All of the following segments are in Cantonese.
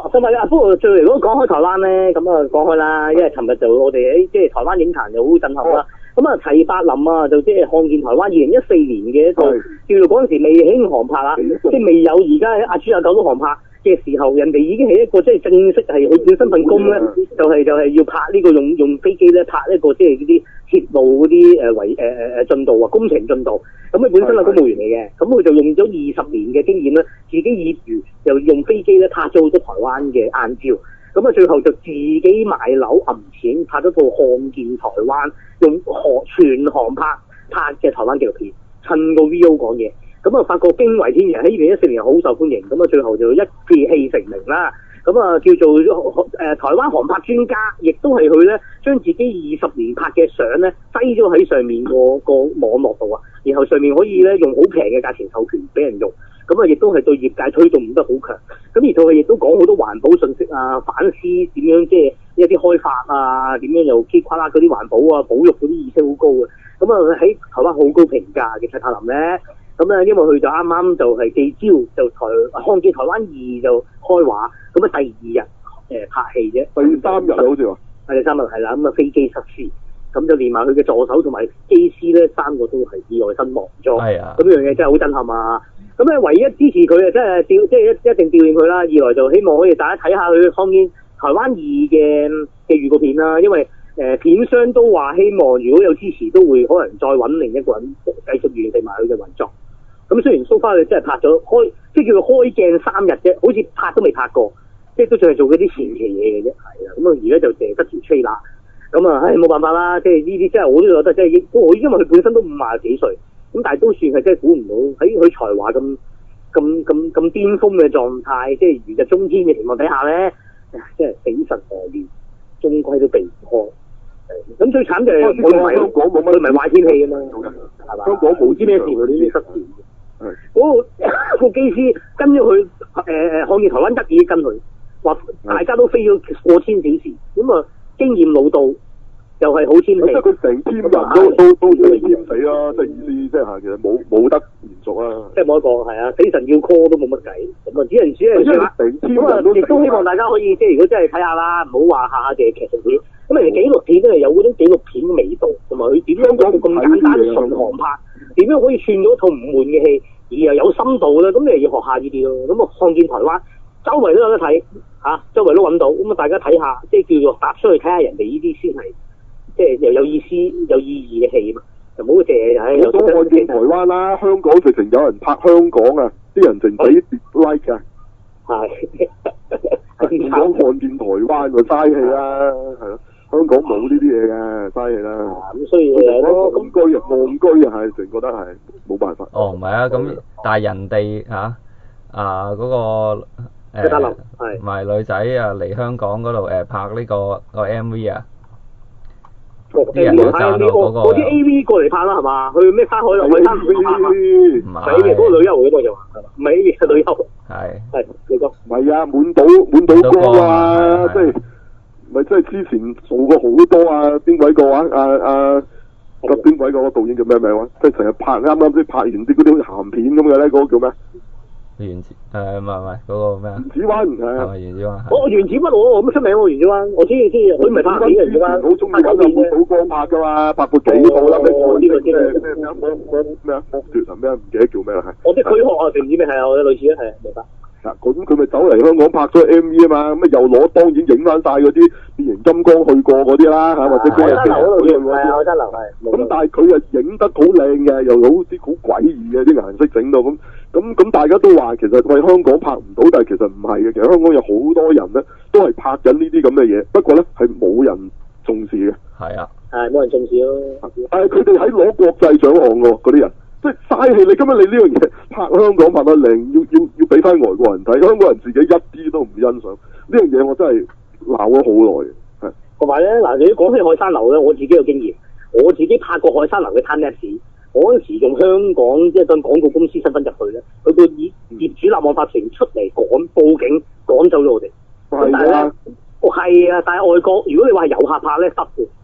同埋不過最如果講開台灣咧，咁啊講開啦，因為尋日就我哋即係台灣影壇就好震撼啦。咁啊，齊柏林啊，就即係看見台灣2014年嘅一個叫做嗰陣時未興航拍啊，即係未有而家阿豬阿狗都航拍嘅時候，人哋已經係一個即係正式係佢本身份工咧，就係要拍呢個用飛機咧拍一個即係嗰啲鐵路嗰啲進度啊，工程進度。咁佢本身係公務員嚟嘅，咁佢就用咗20年嘅經驗咧，自己業餘又用飛機咧拍咗好多台灣嘅硬照。咁啊，最後就自己買樓揞錢拍咗套《看見台灣》，用全航拍嘅台灣紀錄片，趁個 VO 講嘢。咁啊，發覺驚為天人，喺2014年好受歡迎。咁啊，最後就一片氣成名啦。咁啊，叫做台灣航拍專家，亦都係佢咧將自己20年拍嘅相咧擠咗喺上面個網絡度啊，然後上面可以咧用好平嘅價錢授權俾人用。咁啊，亦都係對業界推動得好強。咁而佢亦都講好多環保信息啊，反思點樣即係一啲開發啊，點樣又噼夸啦嗰啲環保啊、保育嗰啲意識好高嘅。咁啊喺台灣好高評價嘅齊柏林咧，咁啊因為佢就啱啱就係記招就看見台灣2就開畫，咁啊第2日拍戲啫， 第3日好似話係第3日係啦，咁啊飛機失事。咁就連埋佢嘅助手同埋機師咧，3個都係意外身亡咗。係啊，咁呢樣嘢真係好震撼啊！咁咧，唯一支持佢啊，真係即係一定悼念佢啦。二來就希望可以大家睇下佢看見台灣2嘅預告片啦，因為片商都話希望如果有支持，都會可能再揾另一個人繼續完成埋佢嘅運作。咁雖然so far佢真係拍咗即係叫做開鏡3日啫，好似拍都未拍過，即係都仲係做嗰啲前期嘢嘅啫。係啦，咁啊而家就淨係得條 trailer。咁啊，冇辦法啦，即係呢啲真係我都覺得真係，因為佢本身都50幾歲，咁但係都算係真係估唔到喺佢才華咁巔峰嘅狀態，即係如日中天嘅情況底下咧，即係死神何年，終歸都避唔開。咁最慘就係佢唔係壞天氣啊嘛，係嘛？香港冇知咩事佢呢啲失事。嗰個機師跟咗佢看見台灣1已經跟佢，話大家都飛咗過千小時，咁啊。經驗老到又係好天氣，即係佢成 team 人都要淹死啦，即係意思即係其實冇得延續啦。即係冇得講係啊，死神要 call 都冇乜計，咁啊只能咁啊，亦都希望大家可以即係如果真係睇下啦，唔好話下下嘅劇情片，咁啊紀錄片都係有嗰種紀錄片嘅味道，同埋佢點樣講咁簡單純航拍，點樣可以串到一套唔悶嘅戲，而又有深度咧，咁你又要學下呢啲咯。咁啊看見台灣。周圍都有得睇嚇，周圍都揾到，咁啊大家睇下，即係叫做踏出去睇下人哋呢啲先係，即係又有意思、有意義嘅戲嘛，就唔好借我都看見台灣啦，香港直情有人拍香港啊，啲人淨俾 like 啊，係，香港看見台灣個嘥氣啦，係咯，香港冇呢啲嘢嘅嘥氣啦。咁所以戇居啊，戇居啊，係成覺得係冇辦法。 哦，唔係啊，咁但係人哋嚇嗰個。唔係女仔啊，嚟香港嗰度拍呢個 MV 啊，啲人都讚到嗰啲 AV 過嚟拍啦係嘛？去咩山海樓去山海樓拍唔係嗰個旅遊嗰個就話唔係 AV 係旅遊係你講唔係啊，滿島光啊，即係咪即係之前做過好多啊？邊位個話邊位個導演叫咩名話？即係成日拍啱先拍完啲嗰啲鹹片咁嘅咧，嗰個叫咩？ 原子唔係嗰個咩啊？ 原子灣係咪原子灣？ 原子灣我乜出名喎？原子灣我知，佢唔係拍片嘅原子灣， 好中意揾滿島光拍噶嘛，拍過幾套啦。呢個咩啊？剝奪咩？唔記得叫咩啦？ 我啲軀殼啊，定唔知咩係啊？我類似啊，係明白。 咁佢咪走嚟香港拍咗 MV 啊嘛，咁啊又攞當然影翻晒嗰啲變形金剛去過嗰啲啦嚇，或者海山樓嗰度係海山樓係。咁但係佢又影得好靚嘅，又好啲好詭異嘅啲顏色整到咁大家都話其實喂香港拍唔到，但係其實唔係嘅，其實香港有好多人咧都係拍緊呢啲咁嘅嘢，不過咧係冇人重視嘅。 係啊， 係冇人重視咯。 但係佢哋喺攞國際獎項喎，嗰啲人。即係嘥氣！你今日你呢樣嘢拍香港拍得靚，要俾翻外國人睇，香港人自己一啲都唔欣賞呢樣嘢，我真係鬧咗好耐。係同埋咧，嗱，你講起海山樓咧，我自己有經驗，我自己拍過海山樓嘅 time lapse，嗰陣時用香港即係當廣告公司身份入去咧，佢個業主立案法團出嚟報警趕走咗我哋。但係咧，係啊，但係外國如果你話係遊客拍咧得嘅。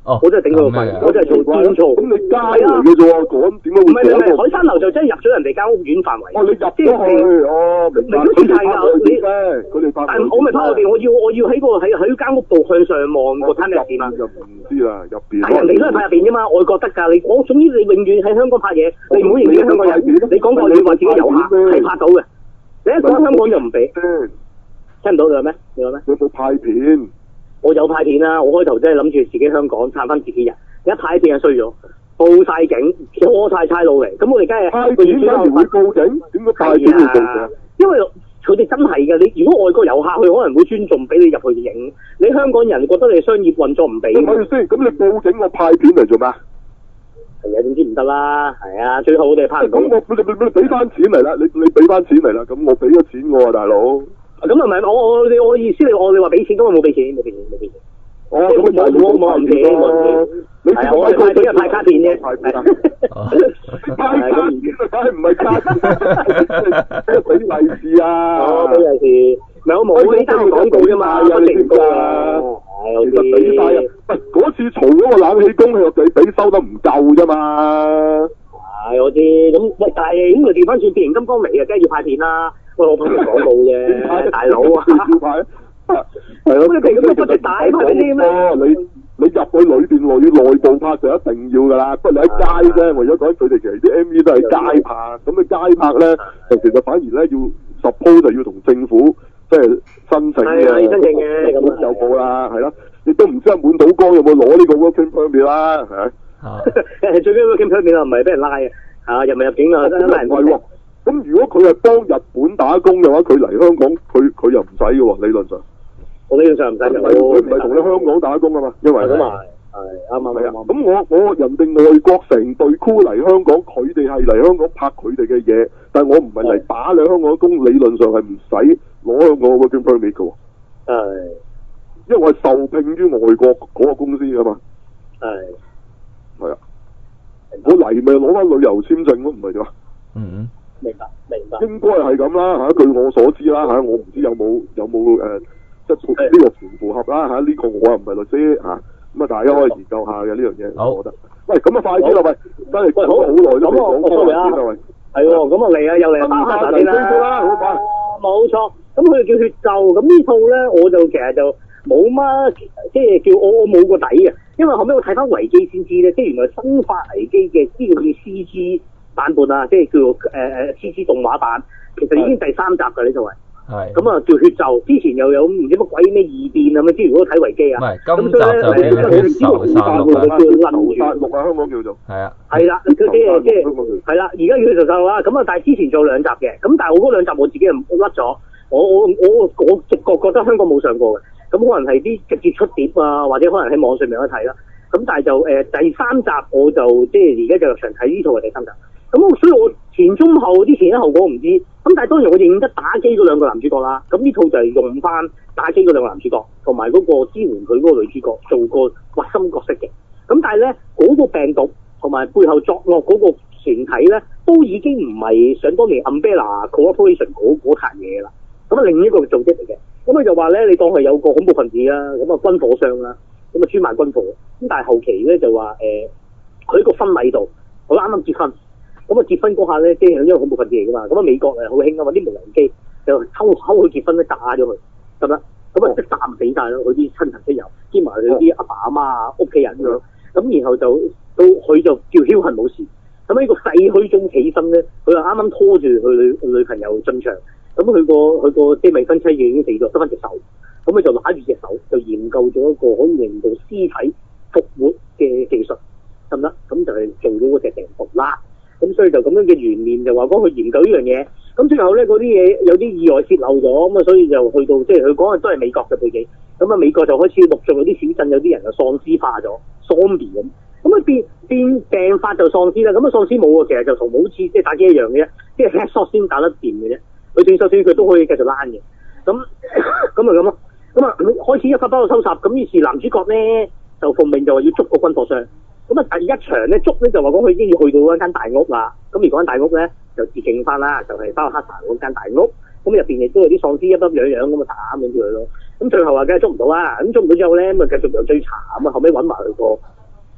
我真係頂佢個肺，我真係做癲嘈。 咁你街嚟嘅啫喎，講點解會？ 唔係，海山樓就真係入咗人哋間屋苑範圍。 你入咗去，明白。 佢哋係㗎， 佢哋但係我咪拍外邊，我要喺間屋度向上望個攤入邊嘛。 就唔知啦，入邊。 係人哋都係拍入邊啫嘛，外國得㗎。我總之你永遠喺香港拍嘢，你唔好認住香港人。你講過你話自己遊客係拍到嘅，你一講香港就唔俾。聽唔到你咩？你講咩？ 有冇派片？ 我有派片啦，我開頭真係諗住自己香港撐翻自己人，一派片就衰咗，報晒警，拖晒差佬嚟，咁我哋梗係派片點解會報警？點解派片會報警？ 因為佢哋真係嘅，你如果外國遊客去，可能會尊重俾你入去影，你香港人覺得你商業運作唔俾。 唔係先，咁你報警我派片嚟做咩？ 係啊，總之唔得啦，係啊，最後我哋拍唔到。 咁你俾翻錢嚟啦，你俾翻錢嚟啦，咁我俾咗錢我啊，大佬。 咁啊唔係，我意思你話俾錢，咁我冇俾錢，冇俾錢。 哦，咁我冇唔錢，你係我派片係派卡片啫，派卡片梗係唔係卡， 俾利是啊！ 哦，俾利是，唔係我冇呢單廣告啫嘛，有成功啊！ 其實俾晒啊！喂，嗰次嘈嗰個冷氣工，佢俾收得唔夠啫嘛。 係我知，咁喂，但係咁佢調翻轉變形金剛嚟啊，梗係要派片啦。喂，我拍廣告啫，大佬啊！ 要派。係咯， 咁你不直大派俾啲咩？ 你入去裏邊內部拍就一定要噶啦，不過你喺街啫。為咗講佢哋其實啲 MV 都係街拍，咁你街拍咧，就其實反而咧要 suppose 就要同政府即係申請嘅， 係申請嘅，咁就報啦，係啦。亦都唔知阿滿島光有冇攞呢個 working permit 啦，係咪？ 最緊要 working permit 唔係俾人拉啊，入唔入境啊，拉人喎。咁如果佢係幫日本打工嘅話，佢嚟香港佢又唔使嘅喎，理論上。 我理論上唔使嘅， 佢唔係同你香港打工啊嘛，因為咁啊係啱。 咁我人哋外國成隊 crew 嚟香港，佢哋係嚟香港拍佢哋嘅嘢，但係我唔係嚟打你香港工，理論上係唔使攞香港 working permit 嘅喎。係，因為我係受聘於外國嗰個公司㗎嘛。係啊，我嚟咪攞翻旅遊簽證咯，唔係點啊？明白。應該係咁啦嚇，據我所知啦嚇，我唔知有冇即係呢個符唔符合啦嚇？呢個我又唔係律師嚇，咁啊大家可以研究下嘅呢樣嘢。好，我覺得。喂，咁啊快啲啦喂，真係講咗好耐都未講過先啦喂。係喎，咁啊嚟啊，又嚟啊，先啦，好嘛？ 冇錯，咁佢叫血咒，咁呢套咧我就其實就冇乜，即係叫我冇個底嘅，因為後尾我睇翻維基先知咧，即係原來《生化危機》嘅呢個叫 CG 版本啊，即係叫做CG 動畫版，其實已經第3集㗎呢套係。係。咁啊叫血咒，之前又有唔知乜鬼咩異變啊咁，之前如果睇維基啊。唔係，今集就血咒殺戮啦。殺戮啊，香港叫做。係啊。係啦，佢即係係啦，而家叫血咒殺戮啦。咁啊，但係之前做2集嘅，咁但係我嗰2集我自己又甩咗，我直覺覺得香港冇上過嘅，咁可能係啲直接出碟啊，或者可能喺網上面有得睇啦。咁但係就第3集我就即係而家就長睇呢套係第3集。咁所以我前中後啲前因後果唔知，咁但係當然我認得打機嗰2個男主角啦，咁呢套就係用翻打機嗰2個男主角，同埋嗰個支援佢嗰個女主角做個核心角色嘅，咁但係咧嗰個病毒同埋背後作惡嗰個團體咧，都已經唔係想當年 Umbrella Corporation 嗰壇嘢啦，咁啊另一個組織嚟嘅，咁佢就話咧你當佢有個恐怖分子啦，咁啊軍火商啦，咁啊專賣軍火，咁但係後期咧就話佢喺個婚禮度，我啱啱結婚。咁啊結婚嗰下咧，即係因為恐怖分子嚟噶嘛，咁啊美國好興啊嘛，啲無人機就偷佢結婚咧，炸咗佢，得唔得？咁啊即係炸唔死晒咯，佢啲親朋戚友，兼埋佢啲阿爸阿媽啊、屋企人咁，咁然後就到佢就叫僥倖冇事，咁呢個廢墟中起身咧，佢就啱啱拖住佢女朋友進場，咁佢個即係未婚妻已經死咗，得翻隻手，咁佢就揦住隻手就研究咗一個可以令到屍體復活嘅技術，得唔得？咁就係做到嗰隻病毒啦。咁所以就咁樣嘅懸念就話講去研究呢樣嘢，咁最後咧嗰啲嘢有啲意外泄漏咗，咁啊所以就去到即係佢講嘅都係美國嘅背景，咁啊美國就開始陸續有啲小鎮有啲人就喪屍化咗 zombie 咁，咁啊變病發就喪屍啦，咁啊喪屍冇喎，其實就同好似即係打機一樣嘅啫，即係 headshot 先打得掂嘅啫，佢斷手斷腳都可以繼續躝嘅，咁咯，咁啊開始一發包到收拾，咁於是男主角咧就奉命就話要捉個軍火商。咁啊，第一場咧捉咧就話講佢已經要去到一間大屋啦。咁而嗰間大屋咧就致敬翻啦，就係包克薩嗰間大屋。咁入邊亦都有啲喪屍一粒樣咁啊打咁住佢咯。咁最後話梗係捉唔到啦。咁捉唔到之後咧，咁啊繼續又追查。咁啊後尾揾埋佢個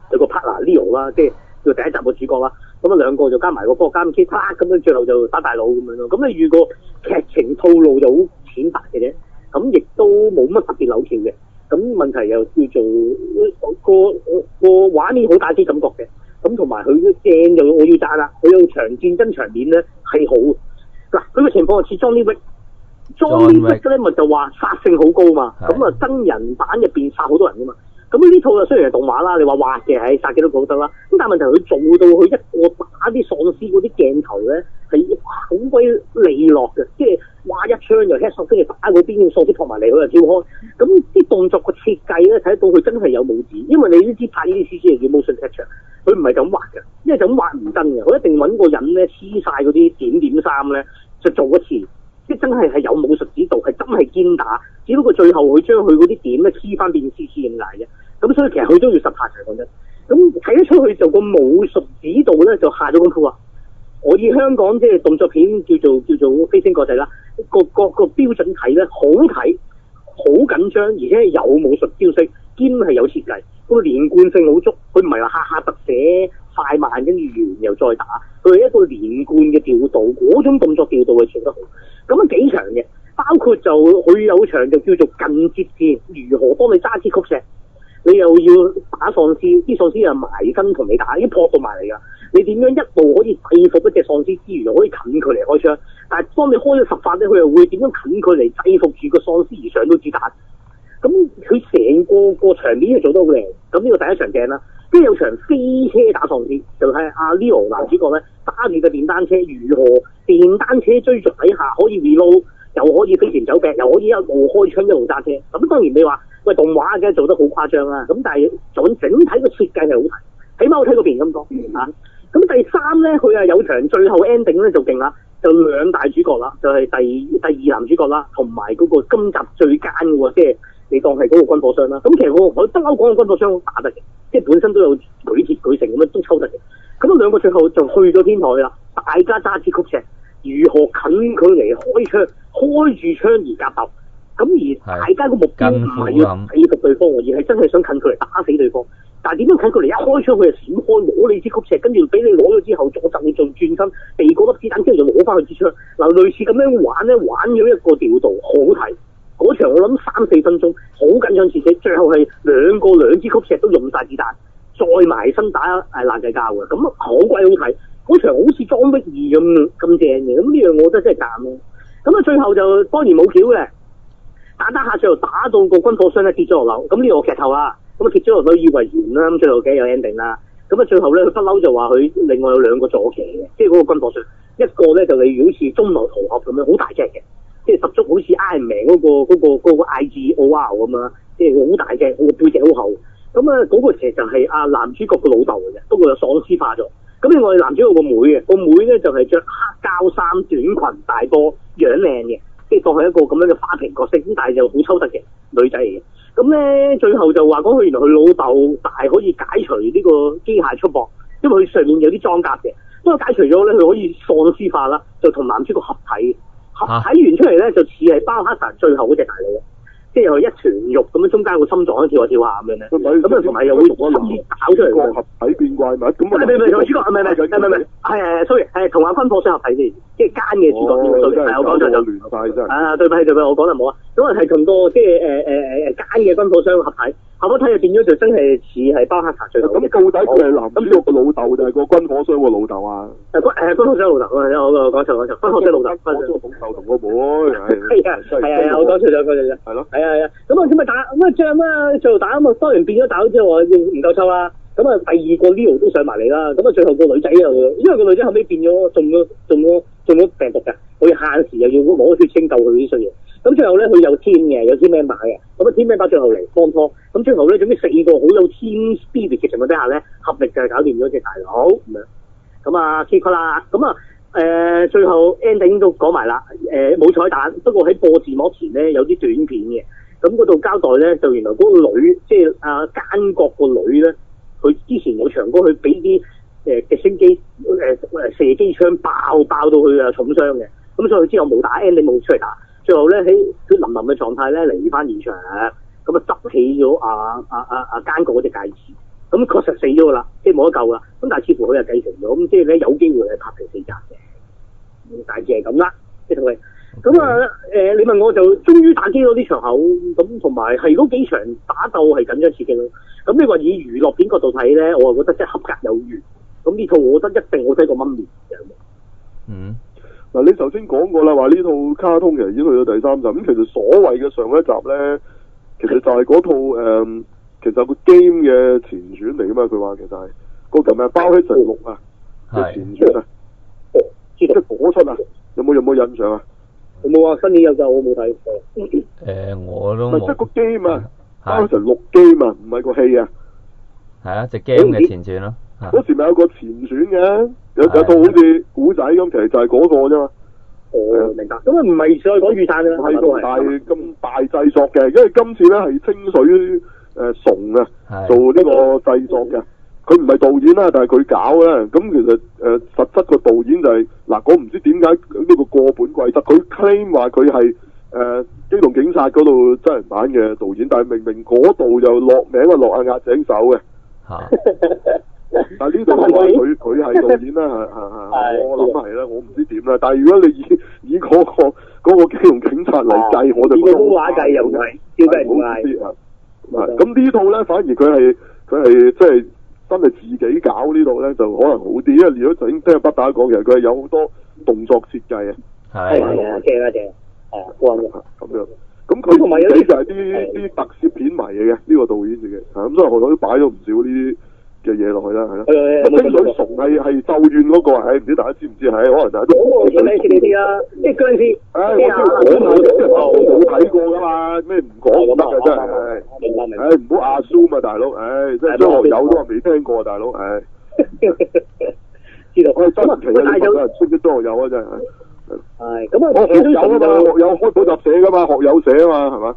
有個 partner Leo 啦，即係叫第一集個主角啦。咁啊兩個就加埋個科學家 K 咁樣最後就打大佬咁樣咯。咁你預個劇情套路就好淺白嘅啫，咁亦都冇乜特別扭橋嘅。咁問題又叫做個畫面好打機感覺嘅，咁同埋佢正又我要讚啦，佢有場戰爭場面咧係好嗱，佢個情況係似 Johnny Wick 咧咪就話殺性好高嘛，咁啊真人版入邊殺好多人噶嘛。咁呢套就雖然係動畫啦，你話畫嘅係殺幾多個都得啦。咁但係問題佢做到佢一個打啲喪屍嗰啲鏡頭咧係好鬼利落嘅，即係話一槍就 headshot 跟住打嗰邊喪屍撲埋嚟佢就跳開。咁啲動作個設計咧睇得到佢真係有武指，因為你都知拍呢啲 CG 係叫 motion capture，佢唔係咁畫嘅，因為就咁畫唔真嘅，佢一定揾個人咧黐晒嗰啲點衫咧就做一次。即真係有武術指導，係真係堅打，只不過最後佢將佢嗰啲點咧黐翻變 CG 咁解啫。咁所以其實佢都要實拍嘅講真。咁睇得出去就個武術指導咧就下咗功夫啊！我以香港即係動作片叫做飛升國際啦，個標準睇咧好睇，好緊張，而且係有武術招式，兼係有設計，個連貫性好足。佢唔係話下特寫快慢跟住完又再打，佢係一個連貫嘅調度，嗰種動作調度係做得好。咁啊幾場嘅，包括就佢有場就叫做近接戰，如何幫你揸支曲石，你又要打喪屍，啲喪屍又埋身同你打，已經撲到埋嚟㗎。你點樣一路可以制服一隻喪屍之餘，又可以近距離開槍，但係當你開咗10發咧，佢又會點樣近距離制服住個喪屍而上到子彈。咁佢成個場面係做得好靚。咁呢個第一場正啦，跟住有場飛車打喪屍，就係阿 Leo 男主角咧揸住個電單車，如何電單車追逐底下可以 reload， 又可以飛檐走壁，又可以一路開槍一路揸車。咁當然你話喂動畫梗係做得好誇張啦，咁但係整體個設計係好睇，起碼我睇過片咁講嚇。咁第三咧，佢有場最後 ending 咧就勁啦，就兩大主角啦，就係第二男主角啦，同埋嗰個今集最奸嘅喎，即係你當係嗰個軍火商啦。咁其實我不嬲講嘅軍火商打得嘅，即係本身都有舉鐵舉成咁樣都抽得嘅。咁兩個最後就去咗天台啦，大家揸支曲石，如何近距離開槍，開住槍而夾鬥。咁而大家個目標唔係要制服對方，而係真係想近距離打死對方。但係點樣近距離一開槍佢就閃開，攞你支曲石，跟住俾你攞咗之後，左陣你做轉身，避嗰粒子彈之後就攞翻去支槍。嗱，類似咁樣玩咧，玩咗一個調度，好睇。嗰場我諗3-4分鐘，好緊張刺激，最後係兩支曲石都用晒子彈，再埋身打爛仔交嘅，咁好鬼好睇。嗰場好似裝逼2咁正嘅，咁呢樣我覺得真係讚咯。咁啊，最後就當然冇橋嘅，打下最後打到個軍火商咧跌咗落樓，咁呢個劇透啦。咁啊，跌咗落樓以為完啦，咁最後梗有 ending 啦。咁啊，最後咧佢不嬲就話佢另外有2個坐騎嘅，即係嗰個軍火商，一個咧就例如好似中流圖俠咁樣好大隻嘅，即係十足好似 Iron Man 嗰個 IGOR 咁啊，即係好大隻，個背脊好厚。咁啊，嗰個其實就係阿男主角個老豆嚟嘅，不過有喪屍化咗。咁另外男主角個妹嘅，個妹咧就係着黑膠衫、短裙、大波，樣靚嘅，即係當係一個咁樣嘅花瓶角色，咁但係就好抽得嘅女仔嚟嘅。咁咧最後就話講佢原來佢老豆大可以解除呢個機械束縛，因為佢上面有啲裝甲嘅，不過解除咗咧佢可以喪屍化啦，就同男主角合體完出嚟咧就似係包黑神最後嗰隻大佬。即係一團肉咁樣，中間個心臟跳下跳下咁樣咧。咁啊，同埋又會搞出嚟嘅。合體變怪物咁啊！唔係主角，唔係，係，sorry，係同阿軍火商合體先，即係奸嘅主角。係我講錯咗。亂曬真係。啊，對唔起，我講得冇啊。咁啊係同個即係奸嘅軍火商合體，合體就變咗就真係似係包黑茶最後。咁到底佢係男主角個老豆定係個軍火商個老豆啊？軍火商老豆啊！我講錯，軍火商老豆。軍火商老豆同個妹係我講錯咗，係咯。係啊，咁啊點咪打咁啊仗啊，最後打啊嘛，當然變咗打咗之後話唔夠抽啦，咁啊第二個 Leo 都上埋嚟啦，咁啊最後個女仔又，因為個女仔後尾變咗中咗病毒㗎，佢限時又要攞血清救佢啲衰嘢，咁最後咧佢有 team 嘅，有 team member 嘅，咁啊 team member 最後嚟幫拖，咁最後咧總之4個好有 team spirit 嘅情況底下咧，合力就係搞掂咗隻大佬咁樣，咁啊 keep 啦，咁啊。最後 ending 都講埋啦，冇彩蛋，不過喺播字幕前咧有啲短片嘅，咁嗰度交代咧就原來嗰個女，即係奸角個女咧，佢之前有場過去俾啲直升機射機槍爆到佢重傷嘅，咁所以佢之後冇打 ending 冇出嚟打，最後咧喺血淋淋嘅狀態咧嚟翻現場，咁啊執起咗奸角嗰隻戒指， 咁確實死咗㗎啦，即係冇得救啦。咁但係似乎佢又繼承咗，咁即係咧有機會係拍成4集嘅，大致係咁啦，即係佢。咁啊你問我就終於打機咗啲場口，咁同埋係嗰幾場打鬥係緊張刺激咯。咁你話以娛樂片角度睇咧，我係覺得即係合格有餘。咁呢套我覺得一定好睇過蚊面嘅。 嗱，你頭先講過啦，話呢套卡通其實已經去到第3集，咁其實所謂嘅上一集咧，其實就係嗰套其實個 game 嘅前傳嚟噶嘛，佢話其實係嗰個咩《包起成6》啊嘅前傳啊，即係嗰出啊，有冇印象啊？ 有冇啊？新年有㗎，我冇睇。 我都冇。 即係個 game 啊，包起成6 game 啊，唔係個戲啊。 係啊，隻 game 嘅前傳咯。 嗰時咪有個前傳嘅，有套好似古仔咁，其實就係嗰個啫嘛。 明白。咁啊，唔係再講預散啦。 係咁大製作嘅，因為今次咧係清水崇啊做呢個製作嘅，佢唔係導演啦，但係佢搞啦。咁其實實質個導演就係嗱，我唔知點解呢個過本貴則，佢 claim 話佢係機動警察嗰度真人版嘅導演，但係明明嗰度就落名啊落阿押井守嘅。但係呢度話佢係導演啦，我諗係啦，我唔知點啦。但係如果你以嗰個機動警察嚟計，我就覺得以話計又唔係，照計唔係。 咁呢套咧，反而佢係即係真係自己搞呢度咧，就可能好啲。因為如果頭先聽阿北打講，其實佢係有好多動作設計啊。 係啊，正啊正， 咁樣。咁佢同埋有啲就係啲特攝片迷嚟嘅呢個導演嚟嘅，咁所以我都擺咗唔少呢啲嘅嘢落去啦，係咯。清水崇係咒怨嗰個，唔知大家知唔知？可能大家都我知你知啦，即係殭屍。 我冇睇過噶嘛，咩唔講得嘅真係。唔好 assume 啊，大佬，即係張學友都話未聽過，大佬， 知道。 真奇啊！有人識咗張學友啊，真係。 係咁啊， 學友啊嘛，學友開補習社噶嘛，學友社啊嘛，係嘛？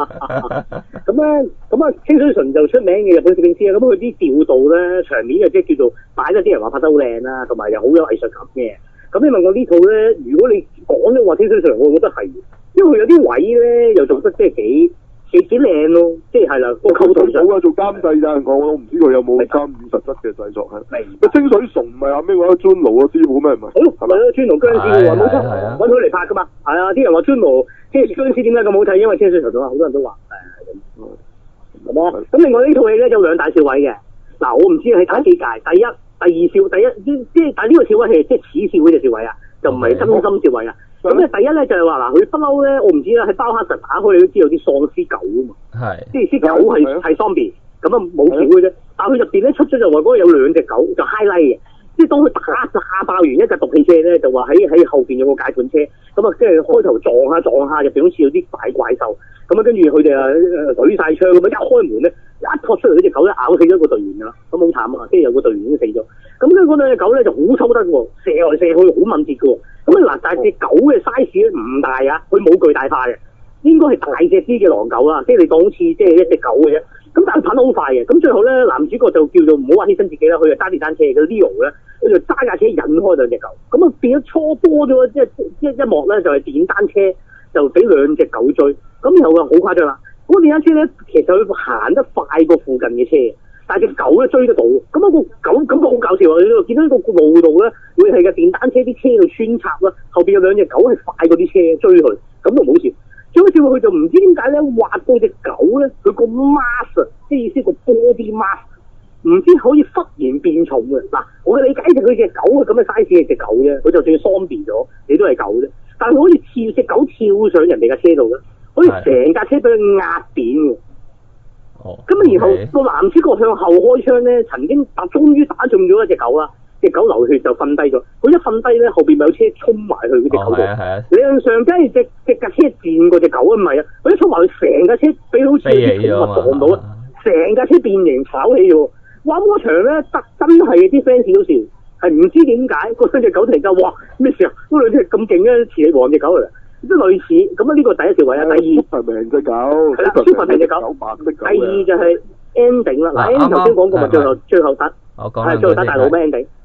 咁啊，清水純就出名嘅日本攝影師啊，咁佢啲調度咧，場面即係叫做擺咗啲人話拍得好靚啦，同埋又好有藝術感嘅。咁你問我呢套咧，如果你講咧話清水純，我覺得係，因為佢有啲位咧又做得即係幾靚咯，即係啦，個構圖上。做監製咋，我唔知佢有冇參與實質嘅製作係。清水崇唔係話咩話 Juno 個師傅咩唔係？係咪Juno 殭屍話冇錯，揾佢嚟拍噶嘛？係啊，啲人話 Juno 即係殭屍點解咁好睇？因為清水崇好多人都話咁。係嘛？咁另外呢套戲咧有2大笑位嘅。嗱，我唔知你睇幾屆，第一、第2笑，即係但係呢個笑位係即係恥笑嗰隻笑位啊，就唔係真心笑位啊。咁咧第一咧就係話嗱，佢不嬲咧，我唔知啦，喺包黑神打開你都知道啲喪屍狗啊嘛，即係啲狗係 zombie，咁啊冇橋嘅啫。但係佢入邊咧出咗就話嗰度有2隻狗就 highlight 嘅，即係當佢打爆完一架毒氣車咧，就話喺後邊有個解盤車，咁啊即係開頭撞下入邊好似有啲大怪獸，咁啊跟住佢哋啊舉晒槍咁啊一開門咧一拖出嚟嗰隻狗咧咬死咗個隊員㗎啦，咁好慘啊！即係有個隊員已經死咗，咁跟住嗰2隻狗咧就好抽得喎，射來射去好敏捷㗎喎。咁嗱，但係隻狗嘅 size 咧唔大啊，佢冇巨大化嘅，應該係大隻啲嘅狼狗啦，即係你當好似即係一隻狗嘅啫。咁但係跑得好快嘅，咁最後咧男主角就叫做唔好話犧牲自己啦，佢就揸電單車嘅 Leo 咧，佢就揸架車引開2隻狗，咁啊變咗初波咗一幕咧就係電單車就俾2隻狗追，咁然後好誇張啦，嗰個電單車咧其實佢行得快過附近嘅車。但係隻狗咧追得到，咁啊個狗感覺好搞笑啊！你見到呢個路度咧，會係嘅電單車啲車度穿插啦，後邊有2隻狗係快過啲車追佢，咁就唔好笑。最好笑佢就唔知點解咧，畫到隻狗咧，佢個 mask 即係意思個 body mask，唔知可以忽然變重嘅。嗱，我嘅理解就佢隻狗咁嘅 size 係隻狗啫，佢就算 zombie 咗，你都係狗啫。但係佢好似隻狗跳上人哋架車度咧，可以成架車俾佢壓扁嘅。咁啊，然後個男主角向後開槍咧，曾經終於打中咗一隻狗啦，隻狗流血就瞓低咗。佢一瞓低咧，後邊咪有車衝埋去嗰隻狗度。理論上梗係隻架車墊過隻狗啊，唔係啊，佢一衝埋去，成架車俾好似啲寵物撞到啊，成架車變形炒起咗。哇！嗰場咧真係啲 fans 都笑，係唔知點解嗰2隻狗突然間哇咩事啊？嗰2隻咁勁嘅磁力王隻狗嚟。即係類似咁啊！呢個第一條位啊，第二超命隻狗， 係啦，超命隻狗，第二就係 ending 啦。嗱 ending 頭先講過咪最後打，係最後打大佬咩 ending？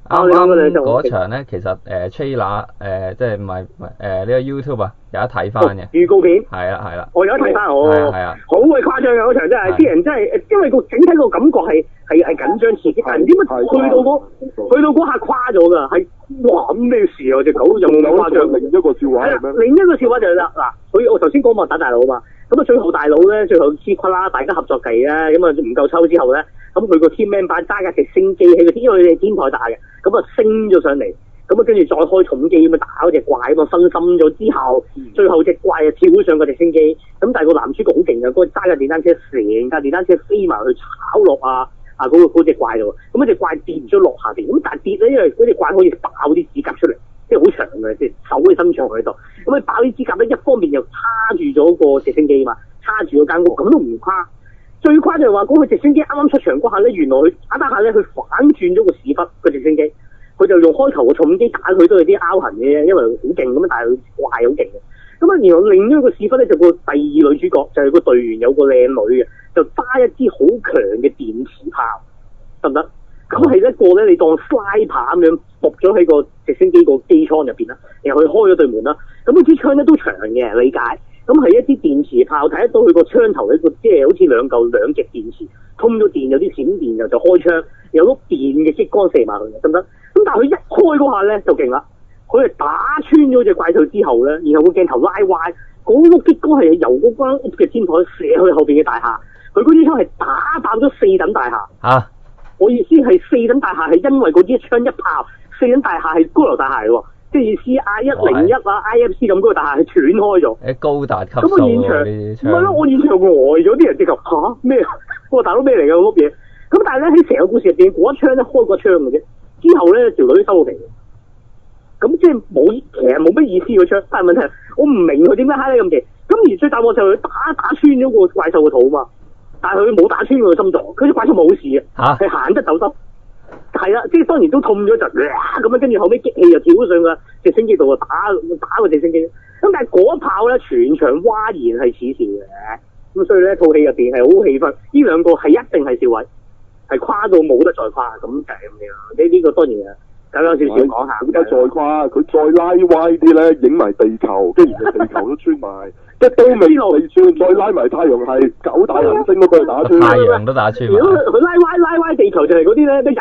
啱啱嗰場咧，其實trailer 即係唔係呢個 YouTube 啊，有得睇翻嘅預告片。係啦。 我有得睇翻我。係啊。好鬼誇張嘅嗰場真係，啲人真係，因為個整體個感覺係緊張刺激，但唔知乜去到嗰下誇咗㗎，係哇咁咩事啊？隻狗又咁誇張。 另一個笑話係咩？ 另一個笑話就係啦，嗱，我頭先講話打大佬嘛，咁啊最後大佬咧，最後黐骨啦，大家合作計啦，咁啊唔夠抽之後咧，咁佢個 team member 揸架直升機喺個天，因為佢哋天台打嘅，咁啊升咗上嚟，咁啊跟住再開重機咁啊打嗰隻怪咁啊分心咗之後，最後隻怪啊跳上個直升機，咁但係個男主角好勁嘅，嗰揸架電單車成架電單車飛埋去炒落嗰隻怪度，咁嗰隻怪跌咗落下邊，咁但係跌咧，因為嗰隻怪可以爆啲指甲出嚟，即係好長嘅，即係手嘅伸長喺度，咁佢爆啲指甲咧，一方面又叉住咗個直升機嘛，叉住嗰間屋，咁都唔誇。最誇就係話嗰個直升機啱啱出場嗰下咧，原來佢打下咧，佢反轉咗個屎忽個直升機，佢就用開頭個重機打佢都有啲拗痕嘅，因為好勁咁樣，但係佢怪好勁嘅。咁啊，然後另一個屎忽咧就個第二女主角就係個隊員有個靚女嘅，就揸一支好強嘅電磁炮，得唔得？咁係一個咧，你當 sniper 咁樣伏咗喺個直升機個機艙入邊啦，然後佢開咗對門啦。咁嗰支槍咧都長嘅，理解。咁係一啲電磁炮，睇得到佢個槍頭一個，即係好似兩極電磁，通咗電有啲閃電，就開槍，有碌電嘅激光射埋佢，得唔得？咁但係佢一開嗰下咧就勁啦，佢係打穿咗隻怪獸之後咧，然後個鏡頭拉歪，嗰碌激光係由嗰間屋嘅天台射去後邊嘅大廈，佢嗰支槍係打爆咗4等大廈。啊！我意思係4等大廈係因為嗰支槍一炮，4等大廈係高樓大廈喎。即係意思 I101 IFC 咁嗰個大廈係斷開咗， 高達級數喎。 咁我現場唔係咯，我現場呆咗，啲人直頭嚇咩？我話大佬咩嚟㗎嗰碌嘢？咁但係咧喺成個故事入邊，嗰一槍咧開個槍嘅啫，之後咧條女收皮。咁即係其實冇乜意思個槍，但係問題係我唔明佢點解閪得咁勁。咁而最大鑊就係佢打穿咗個怪獸個肚嘛，但係佢冇打穿佢個心臟，佢啲怪獸冇事啊，係行得走得。係啦，即係當然都痛咗就咁樣，跟住後尾激氣又跳上個直升機度啊，打個直升機。咁但係嗰一炮咧，全場嘩然係恥笑嘅。咁所以咧，套戲入邊係好氣氛。呢兩個係一定係笑位，係誇到冇得再誇，咁就係咁樣。呢個當然啊，簡單少少講下。點解再誇？佢再拉歪啲咧，影埋地球，跟住地球都穿埋。即係都未地穿，再拉埋太陽系9大行星都俾佢打穿， 太陽都打穿。如果佢拉歪地球就係嗰啲咧，都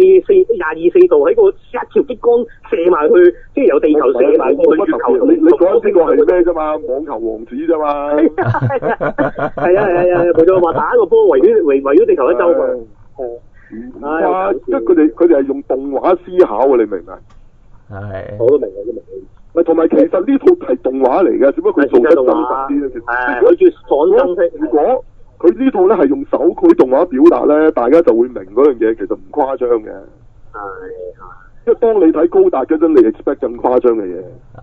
24度喺個一條激光射埋去，即係由地球射埋過去月球。你講呢個係咩啫嘛？網球王子啫嘛。係啊，冇錯，話打個波圍咗地球一周嘛。 即係佢哋係用動畫思考啊！你明唔明？係。我都明。同埋其實呢套係動畫嚟嘅，只不過佢做得真實啲咧。其實佢叫仿真式。如果佢呢套咧係用手繪動畫表達咧，大家就會明嗰樣嘢其實唔誇張嘅。因為當你睇高達嗰陣，你 expect 咁誇張嘅嘢。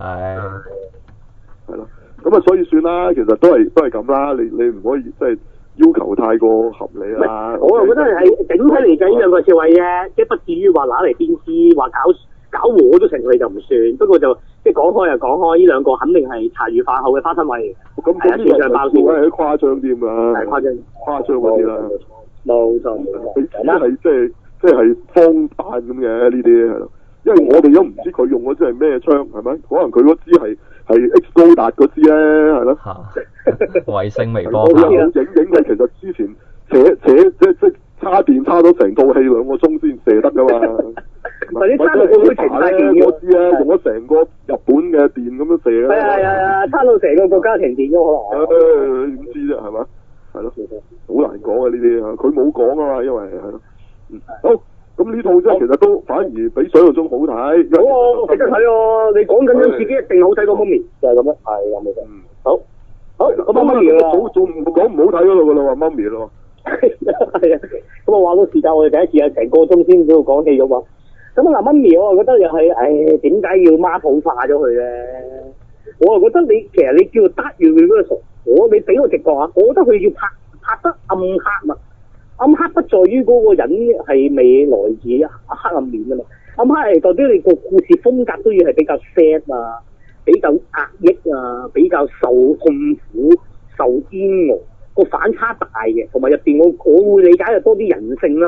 係咯，咁啊，所以算啦，其實都係咁啦。你唔可以即係要求太過合理啦。我又覺得係整體嚟計呢兩個笑位啫，即係不至於話拿嚟鞭屍，話搞和都成佢就唔算。不過就即係講開又講開，呢兩個肯定係茶餘飯後嘅花生位。咁係全場爆笑，係誇張啲嘛？係誇張嗰啲啦。冇錯。佢係即係荒誕咁嘅呢啲係咯，因為我哋都唔知佢用嗰支係咩槍，係咪？可能佢嗰支係 X 高達嗰支咧，係咯。 衛星微波。 影嘅其實之前即叉電叉到成套戲2個鐘先射得噶嘛。或者叉到個停晒電，我知啊，用咗成個日本嘅電咁樣射啊。係，叉到成個國家停電咗可能。點知啫，係嘛？係咯，好難講啊呢啲啊，佢冇講啊嘛，因為係咯。好，咁呢套真係其實都反而比想象中好睇。好，值得睇啊！你講緊自己一定好睇過媽咪，就係咁樣。係咁冇錯。好，咁媽咪啦，仲講唔好睇嗰度噶啦，話媽咪咯。係啊，咁我話到時間，我哋第一次係成個鐘先到講戲咗嘛。咁嗱，媽咪我覺得又係，點解要媽寶化咗佢咧？我又覺得其實你叫得要佢嗰個熟，你俾我直覺啊，我覺得佢要拍得暗黑嘛。暗黑不在於嗰個人係未來自黑暗面啊嘛，暗黑係代表你個故事風格都要係比較 sad 啊，比較壓抑啊，比較受痛苦、受煎熬，個反差大嘅，同埋入邊我會理解有多啲人性啦，即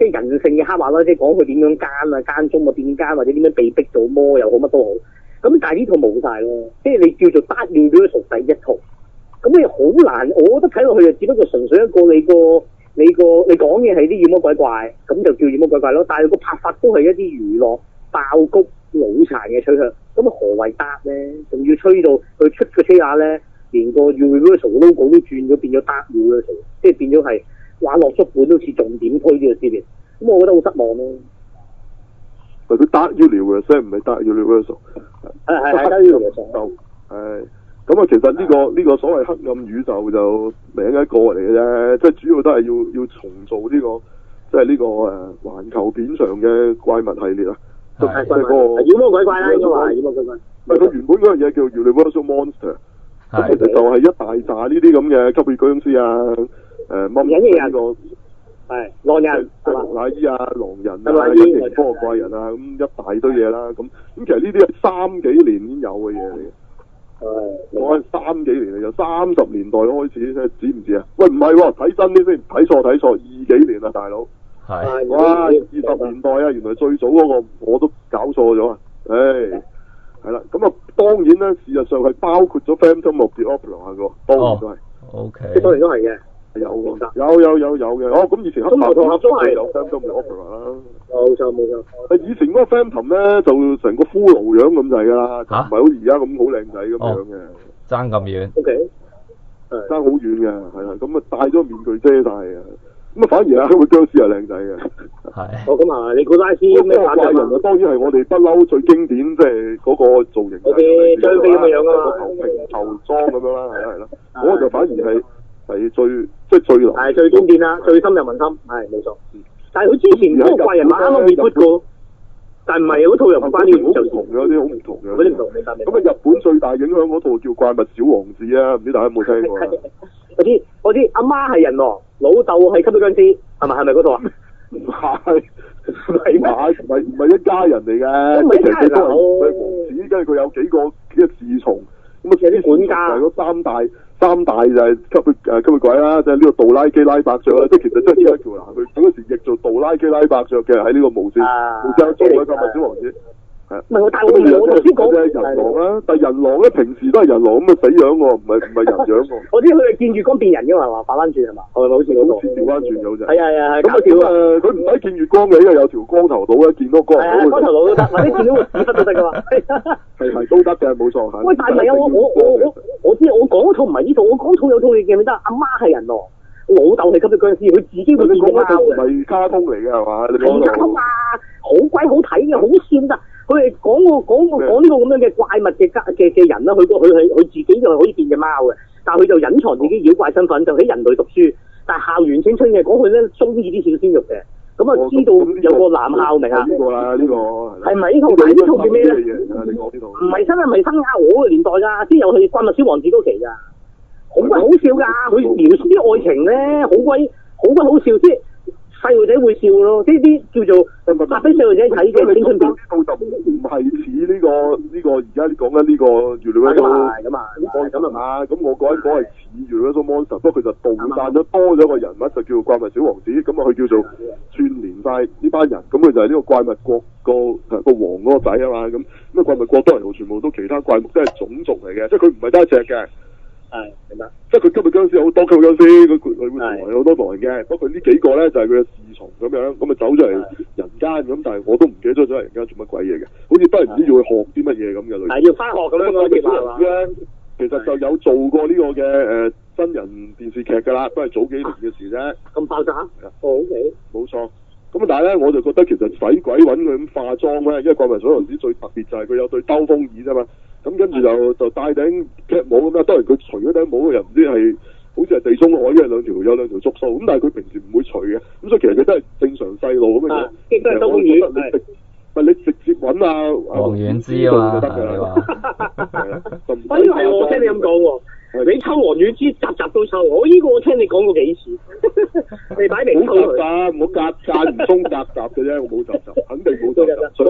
即係人性嘅刻畫啦，即係講佢點樣奸忠啊變奸或者點樣被逼做魔又好乜都好。咁但係呢套冇晒咯，即係你叫做Dark Universe第一套，咁你好難，我覺得睇落去就只不過純粹一個你講嘢係啲妖魔鬼怪，咁就叫妖魔鬼怪咯。但係個拍法都係一啲娛樂爆谷腦殘嘅取向。咁何謂Dark咧？仲要吹到佢出個車架咧，連個 Universal logo 都轉咗變咗Dark Universal，即係變咗係話落足本都似重點推呢個系列。咁我覺得好失望咯。 佢Dark Universe唔係Dark Universal。 係Dark Universal。 係。咁啊，其實呢個所謂黑暗宇宙就名一個嚟嘅啫，即係主要都係要重做呢個，即係呢個環球片上嘅怪物系列啊。即係嗰個妖魔鬼怪啦，應該話妖魔鬼怪。 佢原本嗰樣嘢叫 Universal Monster， 咁其實就係一大紮呢啲咁嘅吸血僵屍啊，蚊呢個係狼人， 木乃伊啊，狼人啊，隱形科學怪人啊，咁一大堆嘢啦。咁其實呢啲係3幾年先有嘅嘢嚟嘅。我係3幾年嚟，由30年代開始，知唔知啊？喂，唔係喎，睇真啲先，睇錯，2幾年啦，大佬。係。哇，20年代啊，原來最早嗰個我都搞錯咗啊！係啦，咁啊，當然咧，事實上係包括咗 Phantom of the Opera 嘅，當然都係。 OK。 即係當然都係嘅。有嘅。哦，咁以前黑白同都係有 Phantom of the Opera 啦。冇錯。以前嗰個 Phantom 咧就成個骷髏樣咁滯㗎啦，唔係好似而家咁好靚仔咁樣嘅。 爭咁遠。 OK。 爭好遠嘅，係啦，咁啊戴咗面具遮晒嘅，咁啊反而啊個僵屍係靚仔嘅。 係。 咁啊，尼古拉斯咩怪人啊？當然係我哋不嬲最經典，即係嗰個造型。 嗰啲張飛咁嘅樣啊嘛。 個平頭裝咁樣啦，係啦。嗰個就反而係最流。 係最經典啦，最深入民心，係冇錯。但係佢之前嗰個怪人馬啱啱 reboot 過，但係唔係嗰套又唔關呢個就同嘅，啲好唔同嘅。 嗰啲唔同，明白。 咁啊，日本最大影響嗰套叫《怪物小王子》啊，唔知大家有冇聽過啊？ 我知，阿媽係人喎，老豆係吸血僵屍，係咪嗰套啊？ 唔係，唔係一家人嚟嘅。 唔係一家人啊！ 佢王子，跟住佢有幾個侍從，咁啊， 啲管家。 嗰三大就係吸血鬼啦，即係呢個杜拉基拉伯爵啦，即係其實真係一條男，佢嗰時譯做杜拉基拉伯爵嘅，喺呢個無線做嘅怪物小王子。 唔係，但係我頭先講嘅人狼啦，但係人狼咧平時都係人狼咁嘅死樣喎，唔係人樣喎。 我知佢係見月光變人嘅嘛，係嘛？反翻轉係嘛？係咪好似嗰個？ 好似調翻轉咗啫。 係。 咁佢唔使見月光嘅，因為有條光頭佬咧，見到光頭佬。 光頭佬都得，或者見到個屎忽都得㗎嘛。 係都得嘅，冇錯。 喂，但係啊，我知我講嗰套唔係呢套，我講套有套嘢記唔記得？阿媽係人狼，老豆係吸血僵屍，佢自己會變貓嘅。唔係卡通嚟嘅係嘛？係卡通啊，好鬼好睇嘅，好笑㗎。佢係講呢個咁樣嘅怪物嘅人啦，佢自己就係可以變隻貓嘅，但係佢就隱藏自己妖怪身份，就喺人類讀書，但係校園青春嘅講佢咧中意啲小鮮肉嘅，咁啊知道有個男校明啊？呢個啦，呢個係咪呢套？但係呢套叫咩咧？唔係新啊，我個年代㗎，即係又係怪物小王子嗰期㗎，好鬼好笑㗎，佢描述啲愛情咧，好鬼好笑，即係細路仔會笑咯，即係啲叫做拍俾細路仔睇嘅青春片。呢套就唔係似呢個而家講緊呢個 Universal 咁啊嘛。咁我講係似 Universal Monster，不過佢就導散咗多咗個人物，就叫怪物小王子。咁啊，佢叫做串連晒呢班人。咁佢就係呢個怪物國個王嗰個仔啊嘛。咁怪物國多人全部都其他怪物都係種族嚟嘅，即係佢唔係得一隻嘅。係，明白。即係佢吸血僵屍好多，吸血僵屍佢會來好多來嘅。不過呢幾個咧就係佢嘅侍從咁樣，咁啊走出嚟人間咁，但係我都唔記得咗人間做乜鬼嘢嘅，好似都係唔知要去學啲乜嘢咁嘅類。係要翻學咁樣嗰啲係嘛？其實就有做過呢個嘅真人電視劇㗎啦，都係早幾年嘅事啫。咁爆炸？OK。冇錯。咁但係咧，我就覺得其實使鬼揾佢咁化妝咧，因為怪物小王子最特別就係佢有對兜風耳啫嘛。咁跟住就戴頂 cap 帽咁啦，當然佢除咗頂帽又唔知係好似係地中海嘅有兩條觸鬚，咁但係佢平時唔會除嘅，咁所以其實佢都係正常細路咁嘅嘢。即係兜風耳。你直接揾黃遠之啊嘛，就得㗎啦。我呢個係我聽你咁講喎。你抽黃遠之集集都抽，我呢個我聽你講過幾次。你擺明抽佢。冇我間唔中夾集嘅啫，我冇集，肯定冇集。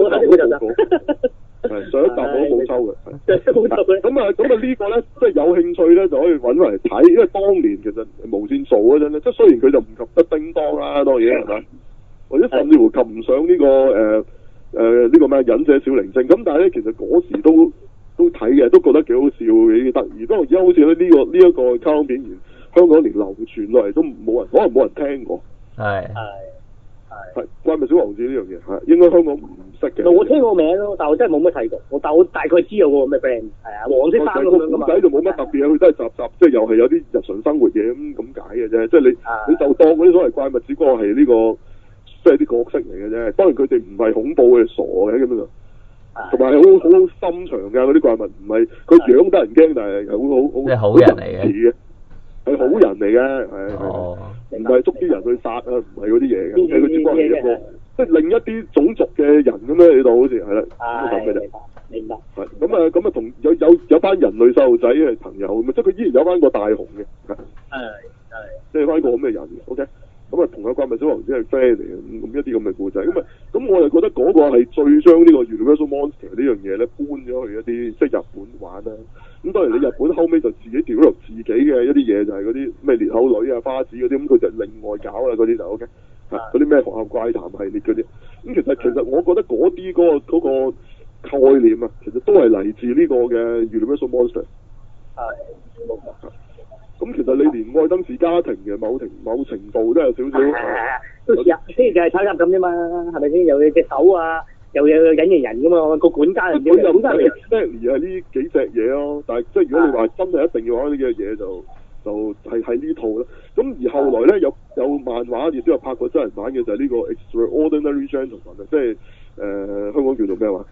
上一集我都冇抽嘅。咁啊呢個咧，即係有興趣咧就可以揾嚟睇，因為當年其實無線做嗰陣咧，即係雖然佢就唔及得叮當啦，當然係咪？ 或者甚至乎及唔上呢個呢個咩忍者小靈精。咁但係咧，其實嗰時都睇嘅，都覺得幾好笑，幾得意。不過而家好似咧呢一個卡通片，香港連流傳落嚟都冇人，可能冇人聽過。係怪物小王子呢樣嘢係應該香港唔識嘅。 我聽過名咯，但我真係冇乜睇過。但我大概知有個咩 brand 係啊，黃色衫咁樣噶嘛。 仔就冇乜特別嘅，佢都係集即係又係有啲日常生活嘢咁解嘅啫。即係你就當嗰啲所謂怪物只不過係呢個即係啲角色嚟嘅啫。當然佢哋唔係恐怖嘅，傻嘅咁樣。同埋係好深長㗎嗰啲怪物，唔係佢樣得人驚，但係好即係好人嚟嘅， 係好人嚟嘅，係唔係捉啲人去殺啊？唔係嗰啲嘢嘅，係佢只不過係一個即係另一啲種族嘅人咁樣喺度，好似係啦，咁嘅啫。明白。係咁啊，同有班人類細路仔係朋友咁啊，即係佢依然有班個大雄嘅，即係翻個咁嘅人嘅 ，OK。咁啊，同阿怪物小王子係 friend 嚟嘅，咁一啲咁嘅故仔，咁我就覺得嗰個係最將呢個 Universal Monster 呢樣嘢咧搬咗去一啲即係日本玩啦。咁當然你日本後尾就自己調落自己嘅一啲嘢，就係嗰啲咩裂口女啊、花子嗰啲，咁佢就另外搞啦，嗰啲就 OK。嗰啲咩學校怪談系列嗰啲，咁其實我覺得嗰啲嗰個概念啊，其實都係嚟自呢個嘅 Universal Monster。冇錯。咁其實你連愛登士家庭嘅某程度都有少少， 都似啊，即係就係睇咁啫嘛，係咪先？有隻手啊，又有隱形人噶嘛，個管家佢又唔係 exactly 係呢幾隻嘢咯，但係即係如果你話真係一定要玩呢幾隻嘢就係呢套啦。咁而後來咧有漫畫亦都有拍過真人版嘅，就係呢個 Extraordinary Gentlemen 即係香港叫做咩話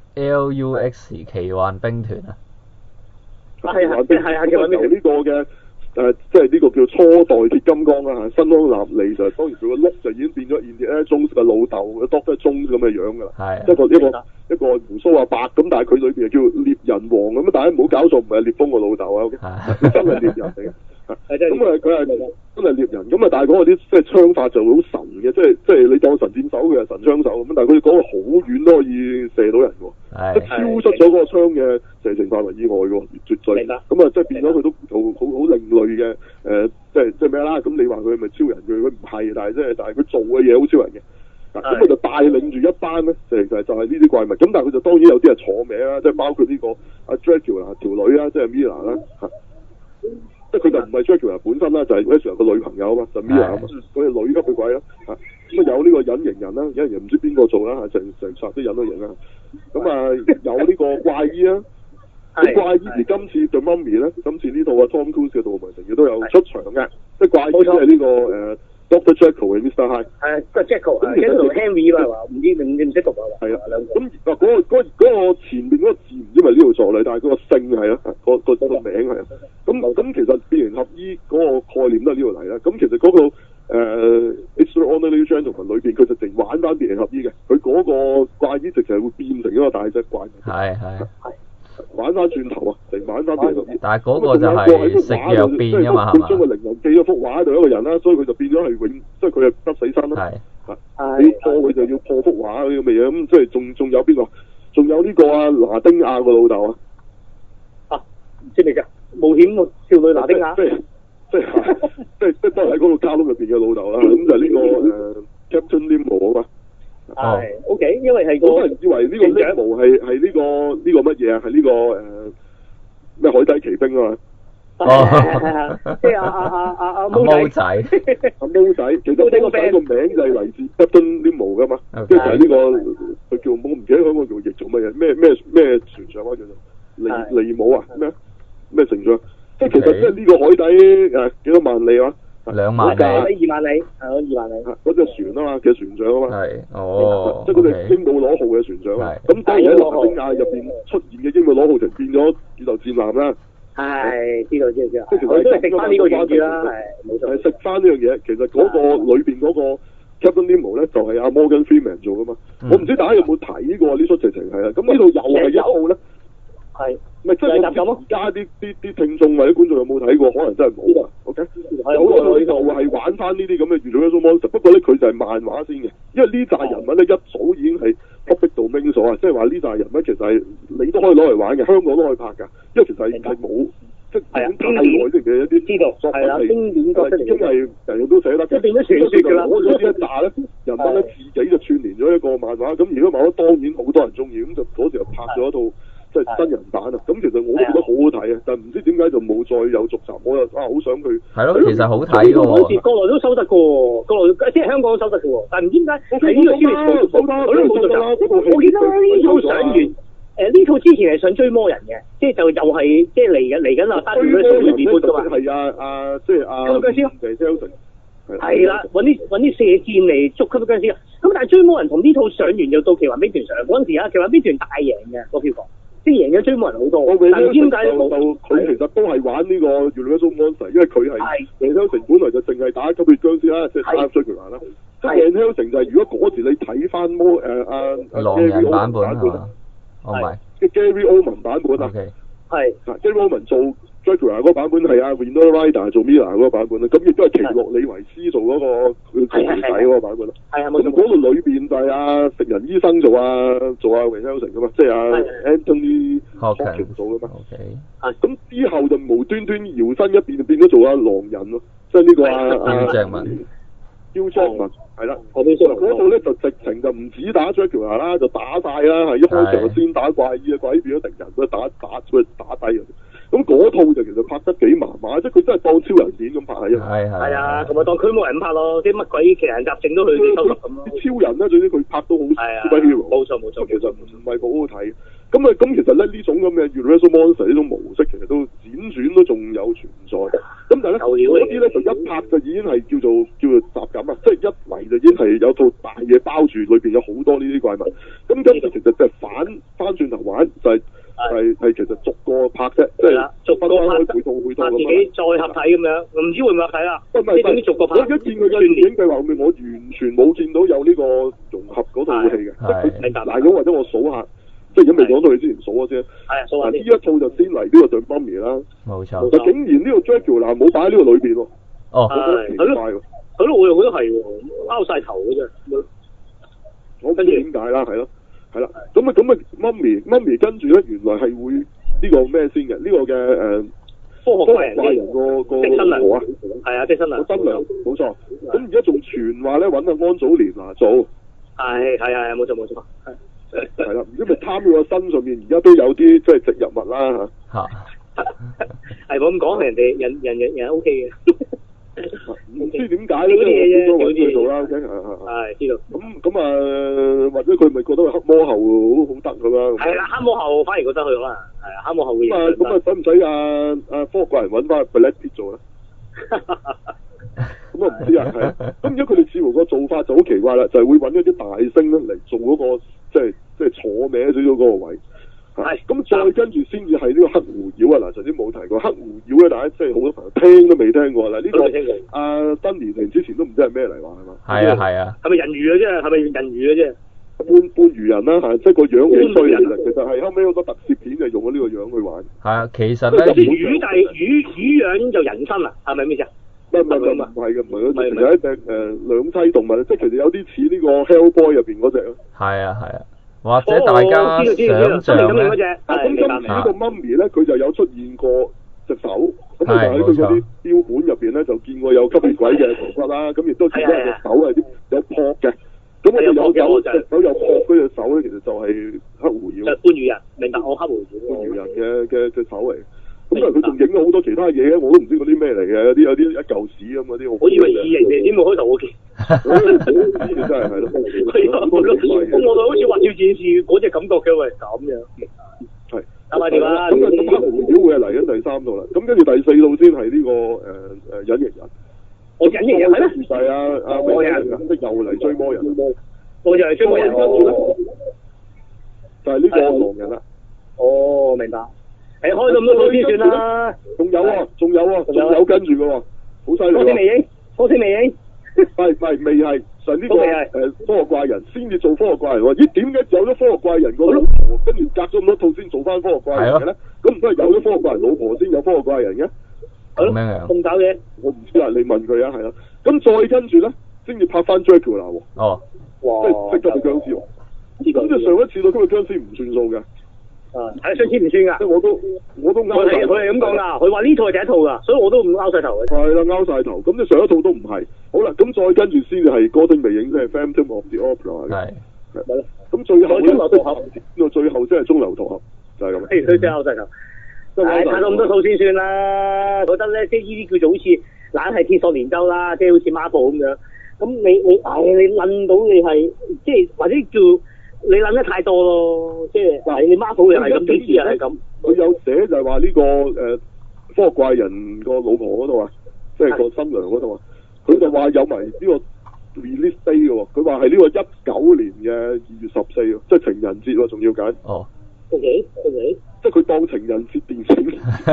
LUX 奇幻兵團啊， 係呢個嘅。即係呢個叫初代鐵金剛啦嚇，新康納利就當然佢個碌就已經變咗 Indiana Jones 嘅老豆 Doctor Jones 咁嘅樣㗎啦，一個鬍鬚阿伯咁，但係佢裏邊叫獵人王咁，大家唔好搞錯，唔係獵風個老豆啊，佢真係獵人嚟嘅。咁啊，佢係真係獵人，咁啊，但係嗰個啲即係槍法就好神嘅，即係你當神箭手佢係神槍手咁，但係佢哋講到好遠都可以射到人喎，即係超出咗嗰個槍嘅射程範圍以外喎，絕對。咁啊，即係變咗佢都好另類嘅即係咩啦？咁你話佢係咪超人？佢唔係，但係佢做嘅嘢好超人嘅。咁佢就帶領住一班咧，就係呢啲怪物。咁但係佢就當然有啲係坐名啦，即係包括呢個阿 Dracula 條女啦，即係 Mila 啦嚇。即係佢就唔係 Dracula 本身啦，就係 Dracula 個女朋友啊嘛，就 Mila 啊嘛，佢係女級嘅鬼啦嚇。咁啊有呢個隱形人啦，隱形人唔知邊個做啦嚇，成集都隱咗形啦。咁啊有呢個怪醫啦，咁怪醫而今次對 Mummy 咧，今次呢套啊 Tom Cruise 嘅《盜夢城》亦都有出場嘅，即係怪醫都係呢個Dr. Jekyll 嘅 Mr. Hyde， 係個 Jekyll，跟住 Henry 嘛，唔識讀啊，係啊，咁嗰個前面嗰個字唔知咪呢度錯嚟，但係嗰個姓係啊，個名係啊，咁其實變形俠醫嗰個概念都係呢度嚟啦。咁其實嗰個Extraordinary Gentlemen 裏邊，佢直情玩翻變形俠醫嘅，佢嗰個怪醫直情係會變成一個大隻怪，係。玩翻轉頭啊！玩翻變形俠醫， 但係嗰個就係食藥變㗎嘛，係嘛？ 佢將個靈魂寄咗幅畫喺度一個人啦，所以佢就變咗係永，即係佢係得死身咯。係。你破佢就要破幅畫嗰啲咁嘅嘢，咁即係仲有邊個？仲有呢個啊拿丁亞個老豆啊！唔知你㗎？冒險少女拿丁亞。即係都係喺嗰個卡通入邊嘅老豆啦。咁就係呢個Captain Nemo啊嘛。係 ，OK， 因為係好多人以為呢個 Nemo 係呢個乜嘢啊？係呢個咩海底奇兵啊嘛。即係阿毛仔，阿毛仔，其實毛仔個名就係嚟自 Captain Nemo 噶嘛，即係呢個佢叫我唔記得香港叫譯做乜嘢，咩船長啊叫做尼姆啊咩船長，即係其實即係呢個海底幾多萬里啊？2萬里，2萬里，係2萬里。嗰隻船啊嘛，嘅船長啊嘛。係，即係嗰隻鸚鵡螺號嘅船長啊。咁當然喺拿丁亞入邊出現嘅鸚鵡螺號就變咗宇宙戰艦啦。係，知道。即係其實都係食翻呢個嘢啦，係冇錯。係食翻呢樣嘢，其實嗰個裏邊嗰個 Captain Nemo 咧就係阿 Morgan Freeman 做噶嘛。我唔知大家有冇睇過呢出劇情係啦。咁呢度又係一套咧。係。咪即係而家啲聽眾或者觀眾有冇睇過？可能真係冇啊。OK， 係好耐就係玩翻呢啲咁嘅 Universal Monster，不過咧佢就係漫畫先嘅，因為呢紮人物咧一早已經係 public domain 咗啊，即係話呢紮人物其實係你都可以攞嚟玩嘅，香港都可以拍㗎，因為其實係冇即係太耐嘅一啲作品係經典角色嚟嘅，因為人人都寫得，即係變咗傳説㗎啦。攞咗呢一紮下咧，人物咧自己就串連咗一個漫畫，咁如果漫畫當然好多人中意，咁就嗰時就拍咗一套即係真人版啊。咁其實我都覺得好好睇啊，但係唔知點解就冇再有續集，我又好想佢。係咯，其實好睇喎。 嗰時國內都收得嘅喎，國內即係香港都收得嘅喎，但係唔知點解喺呢個先嚟收得，我都冇續集。我記得呢套上完。呢套之前係想追魔人嘅，即係就又係即係嚟緊啊！追魔人咧就係即係吸血僵屍係啦，揾啲射箭嚟捉吸血僵屍。咁但係追魔人同呢套上完就到奇幻兵團上嗰陣時啊，奇幻兵團大贏嘅個票房，即係贏咗追魔人好多。但係點解就佢其實都係玩呢個 Universal Monster，因為佢係Van Helsing本來就淨係打吸血僵屍啦，即係打追奇幻啦。即係 Van Helsing就係如果嗰時你睇翻狼人版本哦唔係， 即係 Gary Oldman 版本啊， 係 Gary Oldman 做 Dracula 嗰個版本係Winona Ryder 做 Mila 嗰個版本啦，咁亦都係奇洛李維斯做嗰個佢仔嗰個版本咯。係咁嗰度裏邊就係食人醫生做Van Helsing噶嘛，即係Anthony Hopkins 做噶嘛。咁之後就無端端搖身一變就變咗做狼人咯，即係呢個Hugh Jackman 係啦，嗰套咧就直情就唔止打 Dracula 啦，就打晒啦，係一開場就先打怪醫啊，怪醫變咗敵人，佢打低啊。咁嗰套就其實拍得幾麻麻，即係佢真係當超人片咁拍係係啊，同埋當驅魔人咁拍咯，啲乜鬼奇人雜症都去收拾咁咯。 啲超人咧，總之佢拍到好 superhero， 冇錯，其實唔係好好睇。咁其實咧呢種咁嘅 Universal Monster 呢種模式其實都輾轉都仲有存在。咁但係咧嗰啲咧就一拍就已經係叫做集錦啊，即係一嚟就已經係有套大嘢包住，裏邊有好多呢啲怪物。咁跟住其實就係翻轉頭玩就係其實逐個拍啫，即係逐個拍配套咁自己再合體咁樣，唔知會唔會合體啦？即係總之逐個拍。 我而家見佢嘅電影計劃裏面，我完全冇見到有呢個融合嗰套戲嘅。 明白。 嗱咁或者我數下。即係如果未講到你之前數咗先， 數下呢一套就先嚟呢個對 Mummy 啦， 冇錯。 但竟然呢個 Dracula 冇擺喺呢個裏邊喎， 我覺得奇怪喎。 係咯，我覺得係喎，拗晒頭嘅啫。 我唔知點解啦，係咯，係啦。咁Mummy 跟住咧，原來係會呢個咩先嘅？呢個嘅科學怪人個即新娘啊， 係啊，即新娘。 新娘冇錯。咁而家仲傳話咧揾安祖蓮娜做。 係冇錯。 係啦，唔知咪貪佢個身上面而家都有啲即係植入物啦嚇。 係冇咁講，人 O K 嘅。 唔知點解咧？都揾佢做啦，OK 係知道。 咁或者佢咪覺得黑魔后好得咁樣？ 係啦，黑魔后反而覺得佢可能係黑魔后嘅嘢。 咁使唔使科學怪人揾翻 Brad Pitt 做咧？咁唔知啊，係。咁而家佢哋似乎個做法就好奇怪啦，就係會揾一啲大星咧嚟做嗰個即係坐歪少少嗰個位。係。咁再跟住先至係呢個黑狐妖啊！嗱，頭先冇提過黑狐妖咧，大家即係好多朋友聽都未聽過啦。呢個新年之前都唔知係咩嚟話係嘛？ 係啊。 係咪人魚嘅啫？係咪人魚嘅啫？ 半魚人啦嚇，即係個樣幾衰人。其實係後尾好多特攝片就用咗呢個樣去玩。 係啊，其實咧。 魚但係魚樣就人身啊？係咪咩啫？ 唔係嘅，唔係嗰隻，有一隻兩棲動物，即係其實有啲似呢個 Hellboy 入邊嗰隻咯。係啊，或者大家想像咧， 咁今次呢個 Mummy 咧，佢就有出現過隻手，咁就喺佢嗰啲標本入邊咧，就見過有吸血鬼嘅頭骨啦，咁亦都見到隻手係啲有蹼嘅，咁我哋有隻手有蹼嗰隻手咧，其實就係黑狐妖。 半魚人，明白我黑狐妖。 半魚人嘅手嚟。咁因為佢仲影咗好多其他嘢，我都唔知嗰啲咩嚟嘅，有啲一嚿屎咁嗰啲。 我以為異形嚟添喎，開頭我見。 真係咯。 咁我就好似話要戰士嗰隻感覺嘅喂，咁樣。係。打埋電話。咁黑狐妖會係嚟緊第三套啦，咁跟住第四套先係呢個隱形人。 我隱形人係咩？ 就係魔人，即又嚟追魔人。 我又係追魔人。 就係呢個狼人啦。 哦，明白。開咁多套先算啦，仲有跟住嘅喎，好犀利喎！科星未影？未係，上呢個科學怪人先至做科學怪人喎。咦？點解有咗科學怪人個老婆，跟住隔咗咁多套先做翻科學怪人嘅咧？咁唔通係有咗科學怪人老婆先有科學怪人嘅？ 係咯， 咁搞嘅？ 我唔知啊，你問佢啊，係咯。咁再跟住咧，先至拍翻 Dracula 喎。 哦， 哇！即係識得個僵屍喎。咁即係上一次到今日僵屍唔算數嘅。 係上次唔算㗎。 即係我都拗晒。 佢係咁講㗎，佢話呢套係第一套㗎，所以我都唔拗晒頭嘅。 係啦，拗晒頭。咁你上一套都唔係。好啦，咁再跟住先係歌聲魅影，即係 Phantom of the Opera 嘅。係咯。咁最後咧，最後先係中流兢合，就係咁。 佢真係拗晒頭。睇到咁多套先算啦，覺得咧即係呢啲叫做好似懶係鐵索連舟啦，即係好似 Marvel 咁樣。咁你諗到你係即係或者叫你諗得太多咯，即係你 Marvel 又係咁，DC又係咁。 佢有寫就係話呢個科學怪人個老婆嗰度啊，即係個新娘嗰度啊，佢就話有埋呢個 release day 嘅喎，佢話係呢個19年嘅2月14，即係情人節喎，仲要揀。哦。OK。即係佢當情人節電影，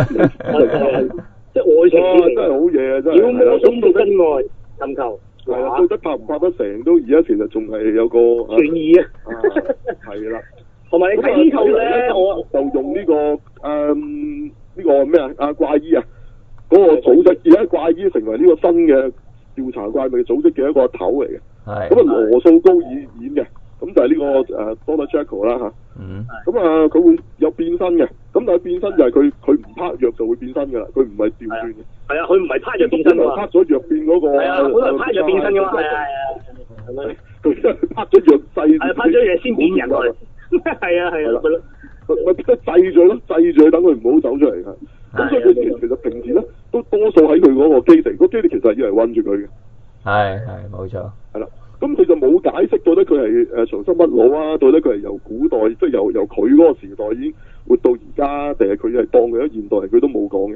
即係愛情片，真係好嘢啊！真係。妖魔中到真愛尋求。係啊，到底拍唔拍得成都而家其實仲係有個懸疑啊。係啦。同埋你睇呢套咧，我就用呢個咩啊？怪醫啊，嗰個組織而家怪醫成為呢個新嘅調查怪物組織嘅一個頭嚟嘅。係。咁啊，羅素高爾演嘅。咁就係呢個Dr. Jekyll 啦嚇，咁佢會有變身嘅，咁但係變身就係佢唔拍藥就會變身㗎啦，佢唔係調轉嘅。係啊，佢唔係拍藥變身㗎嘛。拍咗藥變嗰個。係啊，本來拍藥變身㗎嘛。係啊。係咪？佢真係拍咗藥製。係拍咗藥先變人㗎。係啊。咪製咗咯，製咗等佢唔好走出嚟㗎。咁所以佢其實平時咧都多數喺佢嗰個基地，個基地其實係要嚟韞住佢嘅。係冇錯。係啦。咁佢就冇解釋到咧，佢係長生不老啊，到底佢係由古代，即係由佢嗰個時代已經活到而家，定係佢係當佢喺現代，佢都冇講嘅。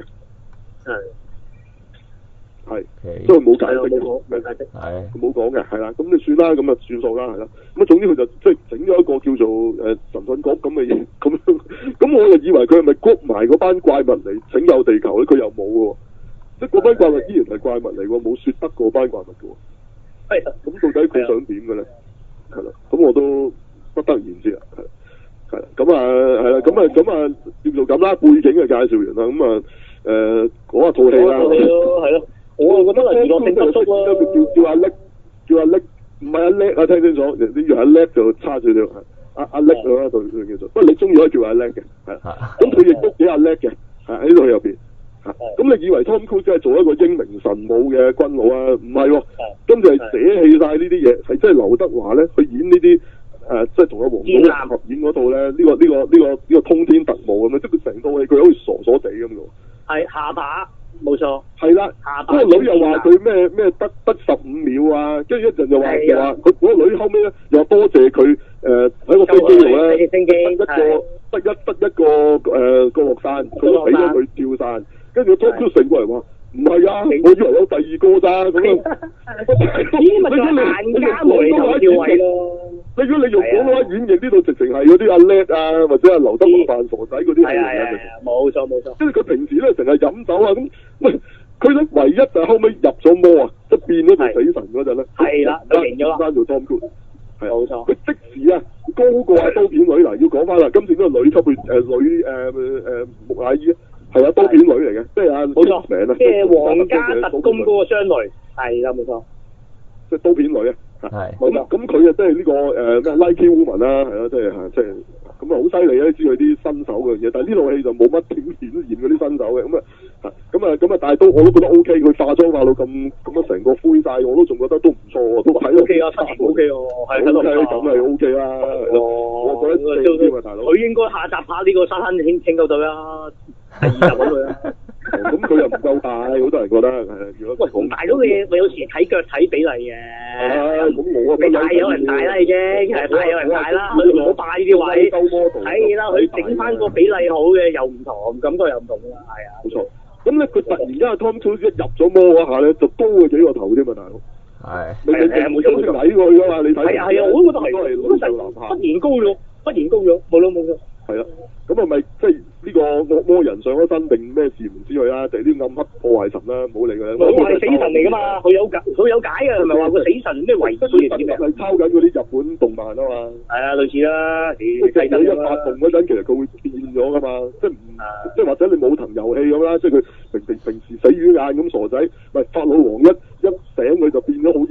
係，都係冇解釋嘅。冇解釋。係。冇講嘅，係啦。咁你算啦，咁啊算數啦，係啦。咁啊總之佢就即係整咗一個叫做神盾局咁嘅嘢，咁樣。咁我就以為佢係咪谷埋嗰班怪物嚟拯救地球咧？佢又冇喎，即係嗰班怪物依然係怪物嚟喎，冇説得嗰班怪物嘅喎。係，咁到底佢想點嘅咧？係啦，咁我都不得而知啦。係啦，咁叫做咁啦，背景嘅介紹完啦，咁講下套戲啦。係咯，我啊覺得娛樂性不足咯。叫阿叻，唔係阿叻啊！聽清楚，你叫阿叻就差少少。阿叻啦，對佢叫做，不過你中意可以叫阿叻嘅，係。咁佢亦都幾阿叻嘅，喺呢度入邊。咁你以為 Tom Cruise 係做一個英明神武嘅軍佬啊？唔係喎，跟住係捨棄晒呢啲嘢，係真係劉德華咧去演呢啲即係同阿黃祖藍合演嗰套咧，呢個通天特務咁樣，即係佢成套戲佢好似傻傻地咁嘅喎。係下巴，冇錯。係啦，嗰個女又話佢咩得15秒啊，跟住一陣又話佢嗰個女後尾咧又話多謝佢喺個飛機度咧得一個降落傘，佢都俾咗佢跳傘。跟住 Tom Cruise 成個人話唔係啊，我以為有第二個咋咁樣。咦？咪就萬家梅頭跳位咯。如果你用廣東話演繹呢度，直情係嗰啲阿叻啊，或者阿劉德華扮傻仔嗰啲係啊，冇錯。即係佢平時咧成日飲酒啊咁，喂，佢咧唯一就係後尾入咗魔啊，即係變咗做死神嗰陣咧。係啦，就變咗啦。翻做 Tom Cruise。係冇錯。佢即時啊高過阿刀片女嗱，要講翻啦，今次都係女級嘅木乃伊。係啊，刀片女嚟嘅，即係冇錯名啊，即係皇家特工嗰個雙女，係啦，冇錯，即係刀片女啊，係，咁佢啊，即係呢個咩 Nike Woman 啦，係咯，即係咁啊，好犀利啊！知佢啲新手嘅嘢，但係呢套戲就冇乜點顯現嗰啲新手嘅，咁啊，但係我都覺得 O K，佢化妝化到咁樣成個灰晒，我都仲覺得都唔錯喎，都係 O K 啊，O K 喎，係，O K，咁係 O K 啦，我覺得正啲啊，大佬，佢應該下集拍呢個沙灘拯救隊啦。第2集揾佢啦，咁佢又唔夠大，好多人覺得如果喂，大佬你有時睇腳睇比例嘅，咁我啊，你大有人大啦已經，係大有人大啦，佢唔好霸呢啲位，係啦，佢整翻個比例好嘅又唔同，感覺又唔同啦，係啊，冇錯。咁咧佢突然間 Tom Cruise 一入咗魔嗰下咧，就高佢幾個頭添嘛，大佬。係冇錯，矮過去噶嘛，你睇。係啊，我都覺得係，忽然高咗，冇錯。係啦，咁係咪即係呢個惡魔人上咗身定咩事唔知佢啦？定啲暗黑破壞神啦，唔好理佢啦。佢係死神嚟噶嘛？佢有解嘅，係咪話個死神咩遺書嚟嘅？係抄緊嗰啲日本動漫啊嘛。係啊，類似啦。即係佢一發動嗰陣，其實佢會變咗噶嘛。即係或者你武藤遊戲咁啦，即係佢平時死魚眼咁傻仔，咪法老王一醒佢就變咗好英噶嘛個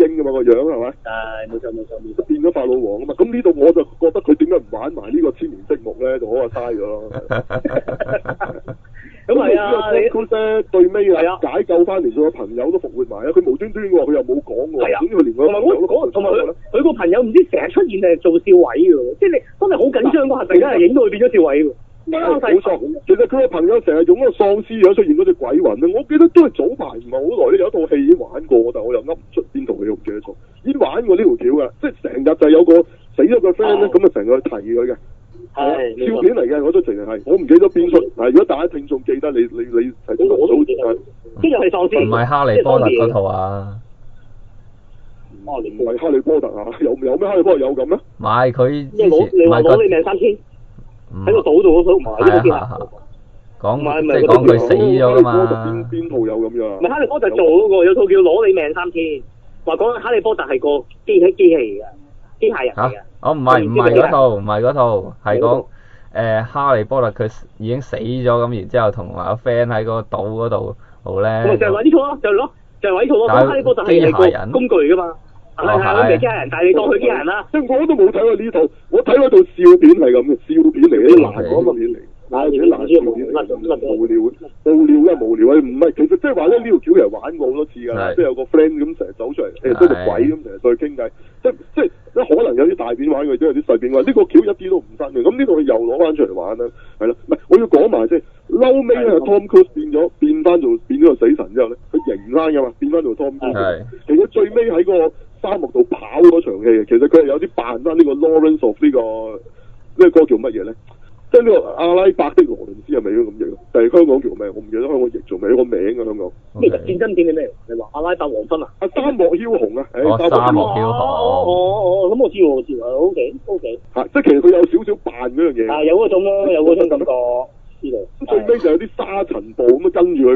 樣係咪？ 冇錯。 變咗法老王啊嘛，咁呢度我就覺得佢點解唔玩埋呢個千年積木咧，就好嘥咗咯。咁係啊，你最尾啊解救翻嚟，所有朋友都復活埋啊！佢無端端喎，佢又冇講喎，總之佢連個朋友都講， 同埋佢個朋友唔知成日出現係做笑位嘅，即係你真係好緊張嗰下，突然間係影到佢變咗笑位喎。 冇錯，其實佢個朋友成日用嗰個喪屍樣出現嗰隻鬼魂咧，我記得都係早排唔係好耐咧，有一套戲已經玩過，但係我又噏唔出邊套戲，唔記得咗。已經玩過呢條橋㗎，即係成日就係有個死咗個 friend 咧，咁啊成日去提佢嘅。係笑片嚟嘅，我都淨係我唔記得邊出。嗱，如果大家聽眾記得，你係都我都好記得。 邊又係喪屍？ 唔係哈利波特嗰套啊？ 唔係哈利波特啊？有咩哈利波特有咁咩？ 唔係佢之前你話攞你命3000喺個島度嗰套，唔係呢個講即係講佢死咗㗎嘛？ 邊套有咁樣？ 唔係哈利波特做嗰個，有套叫攞你命3000，話講哈利波特係個機器嚟嘅，機械人嚟嘅。唔係嗰套，係講哈利波特佢已經死咗咁，然之後同埋個 friend 喺個島嗰度咧。咁就係話呢套咯，就係話呢套咯。哈利波特係個工具嚟㗎嘛。係機械人，但係你當佢機械人啦。 即係我都冇睇過呢套，我睇嗰套笑片係咁嘅，笑片嚟嘅，難講嘅片嚟。難笑片嚟，無聊啊！唔係，其實即係話咧，呢條橋其實玩過好多次㗎，即係有個 friend 咁成日走出嚟，即係個鬼咁成日對佢傾偈，即係可能有啲大片玩嘅，都有啲細片玩。呢個橋一啲都唔新嘅，咁呢度佢又攞翻出嚟玩啦，係啦。唔係，我要講埋先，嬲尾咧 Tom Cruise 變咗個死神之後咧，佢型翻㗎嘛，變翻做 Tom Cruise。其實最尾喺個沙漠度跑嗰場戲，其實佢係有啲扮翻呢個 Lawrence of 呢個歌叫乜嘢咧？即係呢個阿拉伯的羅倫斯係咪都咁譯？但係香港叫咩？我唔記得香港譯做咩個名啊！香港咩戰爭片嘅咩？你話阿拉伯黃昏啊？ 沙漠梟雄啊！ 沙漠梟雄。 咁我知喎，OK。 係，即係其實佢有少少扮嗰樣嘢。 有嗰種咯，有嗰種感覺。知道。 咁最尾就有啲沙塵暴咁樣跟住佢。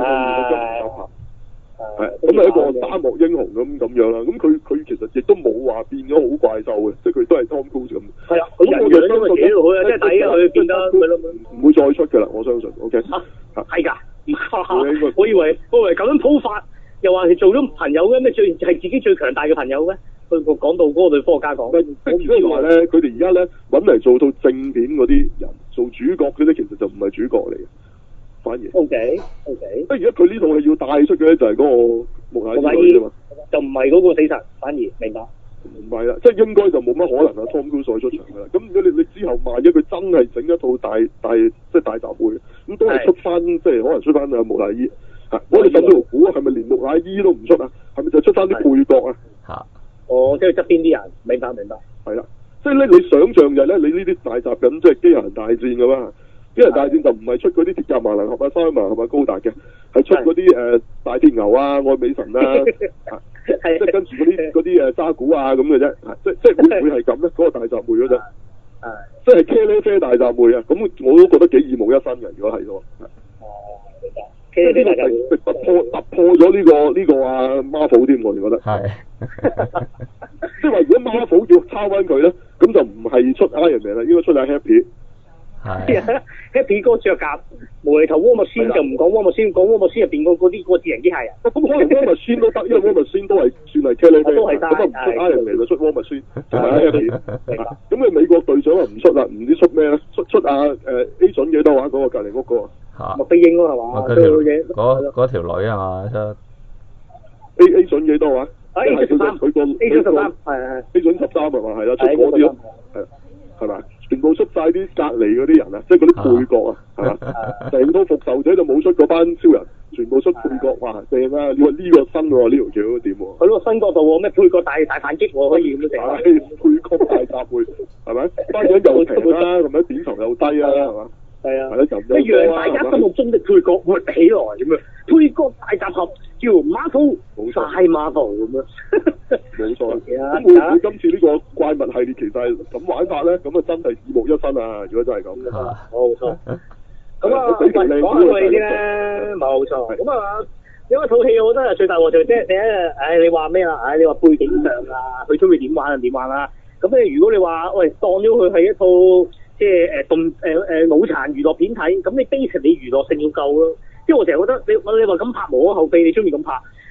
係，咁係一個沙漠英雄咁樣啦。咁佢其實亦都冇話變咗好怪獸嘅，即係佢都係 Tom Cruise 咁。係啊，咁我就相信佢即係抵佢變得唔會再出㗎啦，我相信。OK。 係㗎，我以為咁樣鋪法，又話係做咗朋友嘅咩？係自己最強大嘅朋友咩？佢講到嗰個對科學家講。 即係話咧，佢哋而家咧揾嚟做到正片嗰啲人做主角嗰啲，其實就唔係主角嚟嘅。反而 OK， 即係而家佢呢套係要帶出嘅咧，就係嗰個木乃伊啫嘛，就唔係嗰個死神，反而明白。 唔係啦，即係應該就冇乜可能啊 Tom Cruise 再出場㗎啦。咁如果你之後萬一佢真係整一套大即係大集會，咁都係出翻即係可能出翻木乃伊。我哋甚至乎估係咪連木乃伊都唔出啊？係咪就出翻啲配角啊？ 即係側邊啲人，明白。 係啦，即係咧，你想象就係咧，你呢啲大集緊即係機械人大戰㗎嘛。機械人大戰就唔係出嗰啲鐵甲萬能俠啊、三萬能俠啊、高達嘅，係出嗰啲大鐵牛啊、愛美神啊，即係跟住嗰啲渣古啊咁嘅啫，即係會唔會係咁咧？嗰個大集會嗰陣，即係茄喱啡大集會啊！咁我都覺得幾耳目一新嘅，如果係嘅話。即係呢個突破咗呢個啊 Marvel 添，我哋覺得。係。即係話如果 Marvel 要抄翻佢咧，咁就唔係出 Iron Man啦，應該出下 Happy。Happy 哥着甲無厘頭War Machine就唔講War Machine，講War Machine入邊嗰啲個智能機械人。咁可能War Machine都得，因為War Machine都係算係茄喱啡。都係咁啊，唔出 Iron Man就出War Machine，同埋 Happy。咁你美國隊長啊唔出啦，唔知出咩咧？出A 準幾多話嗰個隔離嗰個？麥飛鷹咯係嘛？ 嗰條女係嘛？出 A 準幾多話？A 準13，佢個 A 準13係 A 準13係嘛？係啦，出嗰啲咯，係咪？全部出晒啲隔離嗰啲人啊，即係嗰啲配角啊，係嘛？成套復仇者就冇出嗰班超人，全部出配角，哇正啊！你話呢個新喎，呢條橋點喎？佢嗰個新角度喎，咩配角大反擊喎，可以咁樣成。配角大集會係咪？班長又平啦，咁樣點頭又低啊，係嘛？係啊，一樣大家心目中的配角活起來咁樣，配角大集合叫 Marvel， 大 Marvel 咁樣。冇錯。咁會唔會今次呢個怪物系列其實係咁玩法咧？咁啊真係耳目一新啊！如果真係咁。冇錯。咁啊，講下佢先咧，冇錯。咁啊，因為套戲我覺得最大鑊就即係第一，你話咩啊？你話背景上啊，佢中意點玩就點玩啦。咁咧，如果你話喂當咗佢係一套即係腦殘娛樂片睇，咁你 basic 你娛樂性要夠咯。即係我成日覺得你話咁拍無可厚非，你中意咁拍。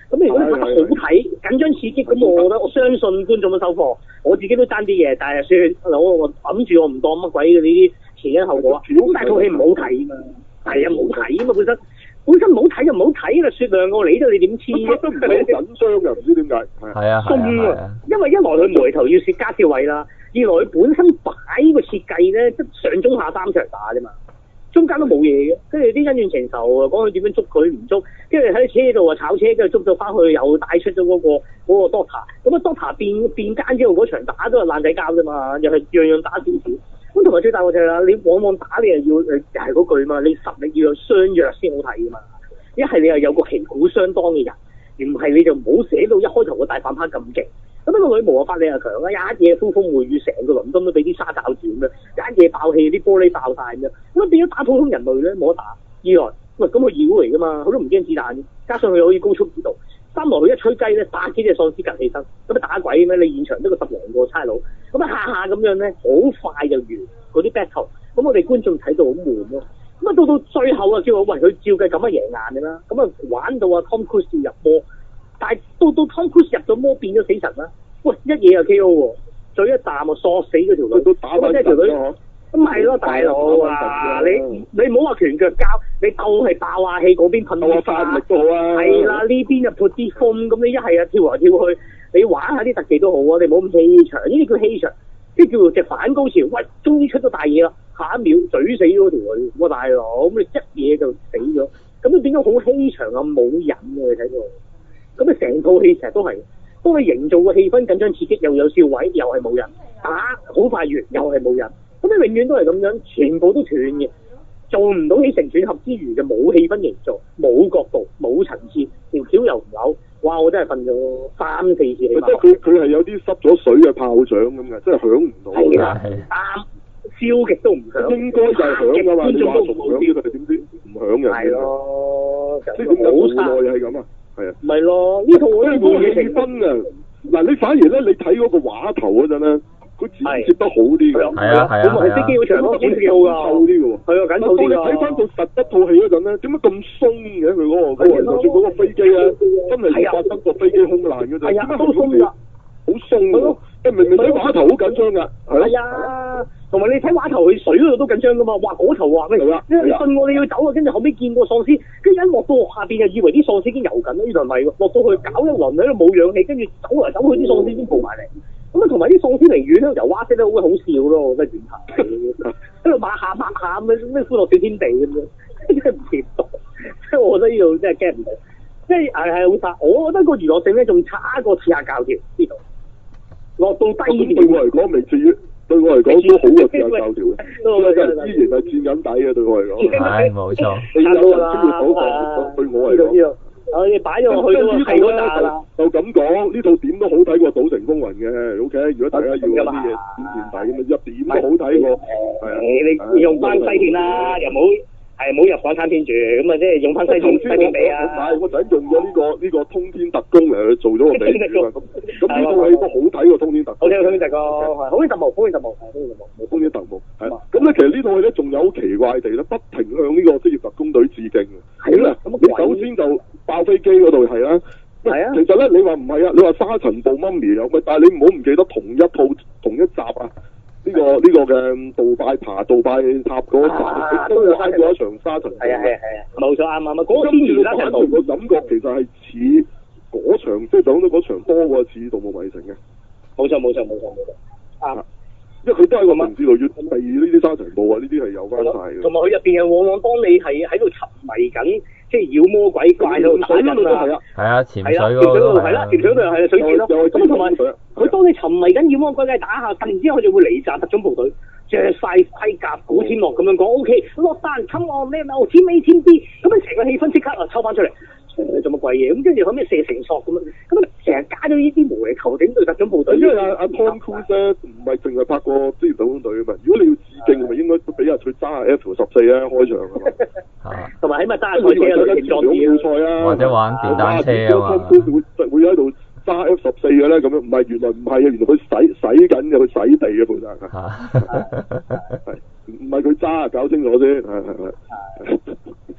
咁你如果你拍得好睇、緊張刺激，咁我覺得我相信觀眾都收貨。我自己都爭啲嘢，但係算我揞住我唔當乜鬼嘅呢啲前因後果啊。咁但係套戲唔好睇啊嘛，係啊唔好睇啊嘛本身唔好睇就唔好睇啦，雪亮過你都你點黐啫？ 都唔係好緊張㗎，唔知點解。 係啊係啊， 因為一來佢無厘頭要設家少位啦，二來佢本身擺個設計咧，即上中下3場打啫嘛。中間都冇嘢嘅，跟住啲恩怨情仇講佢點樣捉佢唔捉，跟住喺車度炒車，跟住捉咗翻去又帶出咗嗰個 Doctor， 咁啊 Doctor 變奸之後嗰場打都係爛仔交啫嘛，又係樣樣打少少，咁同埋最大鑊就係啦，你往往打你又要又係嗰句嘛，你實力要有相約先好睇噶嘛，一係你又有個旗鼓相當嘅人，而唔係你就唔好寫到一開頭個大反派咁勁。咁呢個女巫嘅法力又強啦，一嘢呼風喚雨，成個倫敦都俾啲沙罩住咁樣，一嘢爆氣，啲玻璃爆晒咁樣，咁變咗打普通人類咧冇得打。二來，喂咁佢妖嚟噶嘛，佢都唔驚子彈，加上佢可以高速移動。三來佢一吹雞咧，打幾隻喪屍趌起身，咁打鬼咩？你現場得個10零個差佬，咁下下咁樣咧，好快就完嗰啲 battle。咁我哋觀眾睇到好悶咯。咁到最後啊，叫我喂佢照計咁啊贏硬嘅啦，咁啊玩到啊 Tom Cruise 入魔。但係到 Tom Cruise 入咗魔變咗死神啦，喂一嘢就 K.O. 喎，嘴一啖啊索死嗰條女，咁即係條女，咁係咯大佬啊，你唔好話拳腳交，你鬥係爆下氣嗰邊噴啲花，係啦呢邊就潑啲風，咁你一係啊跳來跳去，你玩下啲特技都好啊，你唔好咁氣場，呢啲叫氣場，即係叫做隻反高潮，喂終於出咗大嘢啦，下一秒嘴死咗條女，哇大佬，咁你一嘢就死咗，咁你變咗好氣場啊冇癮啊你睇到。咁你成套戲成日都係，當你營造個氣氛緊張刺激，又有笑位，又係冇人打，好快完，又係冇人，咁你永遠都係咁樣，全部都斷嘅，做唔到起承轉合之餘就冇氣氛營造，冇角度，冇層次，條橋又唔扭，哇！我真係瞓咗3、4次起碼。 即係佢係有啲濕咗水嘅炮仗咁嘅，即係響唔到。 係啦，啱，燒極都唔響。 應該就係響㗎嘛， 觀眾都唔響嘅，點知唔響嘅？ 係咯， 即係好耐係咁啊！係啊， 唔係咯，呢套我都冇嘢氣氛啊！嗱，你反而咧，你睇嗰個畫頭嗰陣咧，佢剪接得好啲嘅。 係啊， 咁係飛機嗰場咯，剪接幾好㗎。 緊湊啲嘅喎。係啊，緊湊啲㗎。你睇翻到實一套戲嗰陣咧，點解咁鬆嘅佢嗰個？就算嗰個飛機啊，真係發生個飛機空難嗰陣，點解都鬆㗎？好鬆㗎。明明睇畫頭好緊張㗎。 係啊。同埋你睇畫頭去水嗰度都緊張噶嘛，哇嗰頭話咩？你信我你要走啊，跟住後尾見過喪屍，跟住一落到下邊就以為啲喪屍已經游緊啦，呢度唔係喎，落到去搞一輪喺度冇氧氣，跟住走嚟走去啲喪屍先蒲埋嚟，咁啊同埋啲喪屍離遠咧游蛙式咧好鬼好笑咯，我覺得點睇？喺度抹下咁樣咩歡樂小天地咁樣，真係唔接到，即係我覺得呢度真係 get 唔到，即係係好差，我覺得個娛樂性咧仲差過刺客教條呢度，落到低對我嚟講未至於。對我嚟講都好過刺客教條嘅，依然係戰緊底嘅對我嚟講。 係冇錯。 你有人先要講講，對我嚟講。 你擺咗落去都係嗰扎啦。 就咁講，呢套點都好睇過《賭城風雲》嘅。OK，如果大家要啲嘢點墊底咁啊，一點都好睇過。係啊。 你用翻西片啦，又冇。係唔好入港產片住，咁啊即係用翻西片比啊！ 係，我就用咗呢個通天特工嚟去做咗個比喻啊！咁呢套戲都好睇過通天特工。 通天特工係好似特務，通天特務通天特務係啦。咁咧其實呢套戲咧仲有好奇怪地咧，不停向呢個職業特工隊致敬嘅。係啦，你首先就爆飛機嗰度係啦。係啊。其實咧，你話唔係啊？你話沙塵暴媽咪有，但係你唔好唔記得同一集啊！呢個嘅杜拜塔嗰集，都有睇過一場沙塵。係啊， 冇錯啱。嗰個天然沙塵暴個感覺其實係似嗰場，即係講到嗰場多過似《盜墓迷城》嘅。冇錯。啱。因為佢都係個文字類越避呢啲沙塵暴啊，呢啲係有關晒嘅。 同埋佢入邊係往往當你係喺度沉迷緊，即係妖魔鬼怪喺度打緊啊。 係啊，潛水嗰度係啦，潛水嗰度係啊，水戰咯。咁同埋佢當你沉迷緊妖魔鬼怪打下，突然之間佢就會嚟襲特種部隊，着晒盔甲，古天樂咁樣講 ，OK，落單 come on 咩啊，天 A 天 B，咁樣成個氣氛即刻啊抽翻出嚟。做乜鬼嘢？咁跟住後尾射繩索咁樣，咁啊成日加咗呢啲無厘頭整對特種部隊。 因為阿 Tom Cruise 咧唔係淨係拍過職業特工隊啊嘛，如果你要致敬，咪應該俾阿佢揸下 F-14啊開場啊嘛。 同埋起碼揸下賽車啊，競賽賽啊， 或者玩電單車啊嘛。 Tom Cruise會喺度揸 F-14嘅咧，咁樣唔係原來唔係啊，原來佢洗緊嘅，佢洗地嘅負責。係唔係佢揸啊？搞清楚先，係。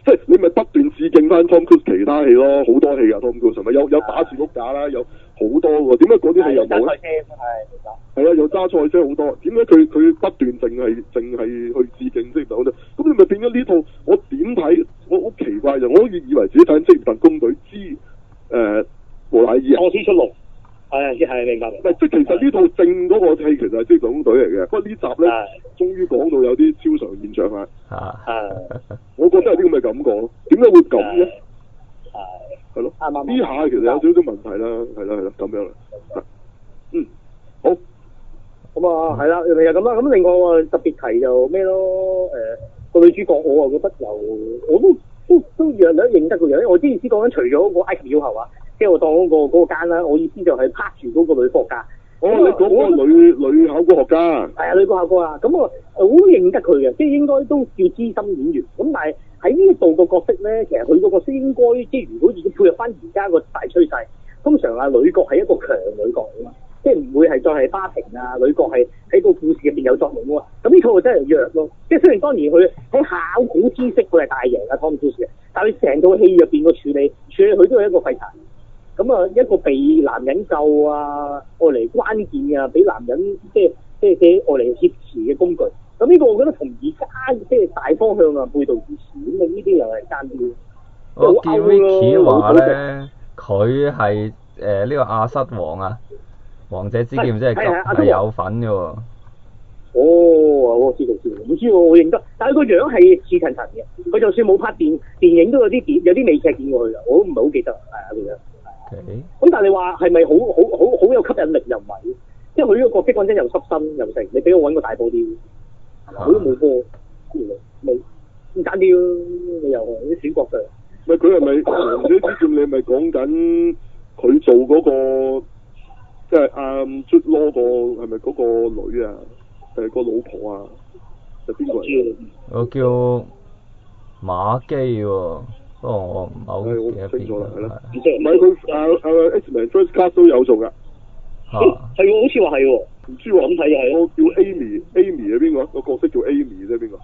即係你咪不斷致敬翻 Tom Cruise 其他戲咯，好多戲啊 Tom Cruise 係咪有打住碌架啦，有好多喎，點解嗰啲戲又冇咧？係啊，又揸賽車好多，點解佢不斷淨係去致敬職業特工隊？咁你咪變咗呢套我點睇？我好奇怪就我以為自己睇職業特工隊之無賴二人喪屍出籠。係明白。 即係其實呢套正嗰個戲其實係職業特工隊嚟嘅，不過呢集咧終於講到有啲超常現象啦。我覺得有啲咁嘅感覺咯。點解會咁咧？係咯。呢下其實有少少問題啦，係啦，咁樣啦。好。 咁啊，係啦，又咁啦。咁另外我特別提就咩咯？個女主角我啊覺得我都略略認得個樣，因為我之前先講緊除咗個 Ivy 妖后啊。即係我當嗰個間啦，我意思就係拍住嗰個女科學家。 你講嗰個女考古學家。係啊， 女考古啊，咁我好認得佢嘅，即係應該都叫資深演員。咁但係喺呢度個角色咧，其實佢個角色應該即係如果已經配合翻而家個大趨勢，通常啊女角係一個強女角啊嘛，即係唔會係再係花瓶啊，女角係喺個故事入邊有作用啊嘛。咁呢套真係弱咯，即係雖然當然佢喺考古知識佢係大贏啊 Tom Cruise 嘅，但係成套戲入邊個處理佢都係一個廢柴。咁啊，一個被男人救啊，愛嚟關鍵啊，俾男人即係愛嚟挾持嘅工具。咁呢個我覺得同而家即係大方向啊背道而馳。咁啊，呢啲又係爭啲。 我見 Vicky 話咧，佢係呢個亞瑟王啊，王者之劍即係有份嘅喎。 我知道，唔知我認得，但係個樣係似層層嘅。佢就算冇拍電影都有啲美劇見過佢㗎，我都唔係好記得。係啊，個樣。咁但係你話係咪好有吸引力又唔係？即係佢呢個角色講真又濕身又成，你俾我揾個大波啲，佢都冇波，冇咁爭啲咯，你又啲選角上。 咪佢係咪王者之劍？你係咪講緊佢做嗰個即係阿 Jude Law 個係咪嗰個女啊？係個老婆啊？係邊個嚟？ 我叫馬基喎。不過我唔係好記得邊個啦，係咯。唔係佢X-Men First Class 都有做㗎。 係喎，好似話係喎。唔知喎，咁睇又係。 我叫 Amy 係邊個？個角色叫 Amy 啫，邊個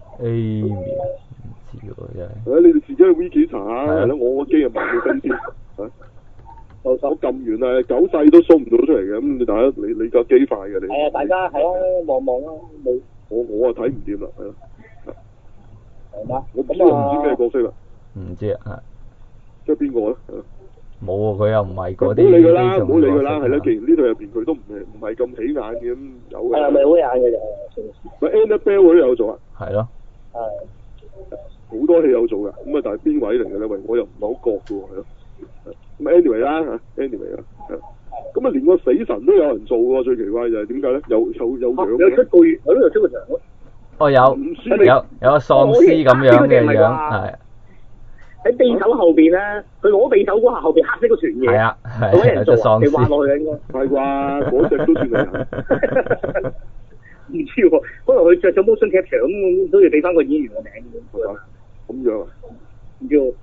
？Amy 唔知喎真係。 你哋自己去 Wiki 查下，係咯，我個機又慢到分啲。我撳完啦，九世都 show 唔到出嚟嘅，咁你大家你個機快嘅你。係啊， 大家係咯，望望啦，冇。 我啊睇唔掂啦，係咯。 係嘛？ 我唔知咩角色啦。 唔知啊， 即係邊個咧？ 冇喎，佢又唔係嗰啲。 唔好理佢啦，唔好理佢啦，係啦。既然呢度入邊佢都唔係咁起眼嘅，咁有嘅。係啊， 咪好眼嘅就咪 Annabelle 都有做啊？ 係咯。 係。 好多戲有做㗎，咁啊，但係邊位嚟嘅咧？喂，我又唔係好覺嘅喎，係咯。咁 anyway 啦嚇 ，anyway 啦，咁啊，連個死神都有人做喎，最奇怪就係點解咧？有樣。 有出個月，有出個場咯。 哦，有個喪屍咁樣嘅樣，係喺匕首後邊咧，佢攞匕首嗰下後邊黑色嗰團嘢， 係啊，係做喪屍， 你畫落去應該係啩？嗰隻都算係人， 唔知喎，可能佢着咗 motion capture 咁，都要俾翻個演員個名咁樣啊？ 唔知喎。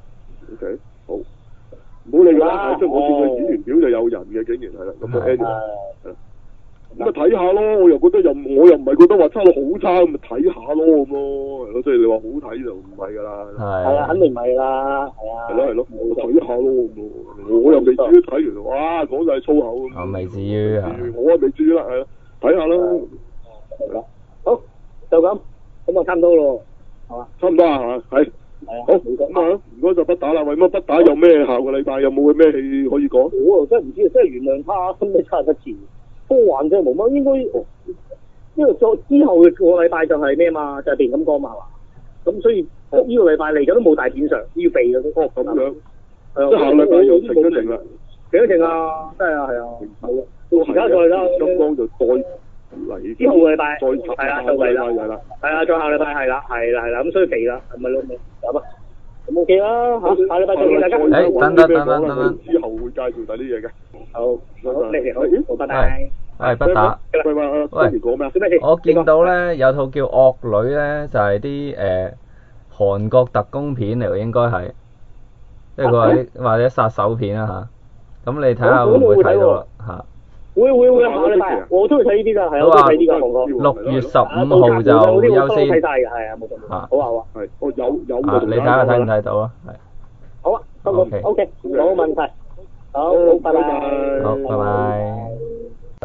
OK，好，唔好理佢啦，即係我見佢演員表就有人嘅，竟然係啦，咁啊 anyway。咁啊睇下咯，我又覺得我又唔係覺得話差到好差，咁咪睇下咯咁咯，係咯，即係你話好睇就唔係㗎啦。 係啊，肯定唔係啦，係啊。 係咯，我睇下咯咁咯，我又未至於睇完，哇講晒粗口咁。 我未至於啊。 我啊未至於啦，係咯，睇下啦。 係咯。好，就咁，咁啊差唔多咯，係嘛？ 差唔多啊，係嘛？係。係啊。好，咁啊，如果就不打啦，為乜不打有咩下個禮拜有冇咩戲可以講？ 我真係唔知啊，真係原諒他，心都差得遲。科幻真係冇乜，應該因為之後嘅個禮拜就係咩嘛，就係變咁講嘛，咁所以呢個禮拜嚟緊都冇大片上，要避嘅都。咁樣，即係下禮拜又停一停啦。停一停啊！真係啊，係啊，冇啊。到而家再啦。金剛就再嚟。之後個禮拜再係啊，就嚟啦。係啊，再下禮拜係啦，咁所以避啦，係咪咯？咁啊，咁 OK 啦嚇，下禮拜再見大家。 等， 之後會介紹第啲嘢嘅。好， 好，拜拜。 係不打。喂，我見到咧有套叫《惡女》咧，就係啲韓國特工片嚟喎，應該係，即係佢話啲或者殺手片啊嚇。咁你睇下會唔會睇到啦嚇？ 會會下個禮拜，我中意睇呢啲㗎，係我中意睇呢啲㗎，紅哥。 6月15號就優先。 睇晒嘅，係啊，冇錯。好啊。係， 有。 你睇下睇唔睇到啊？係。 好啊，得冇 OK，冇問題。好，拜拜。 好，拜拜。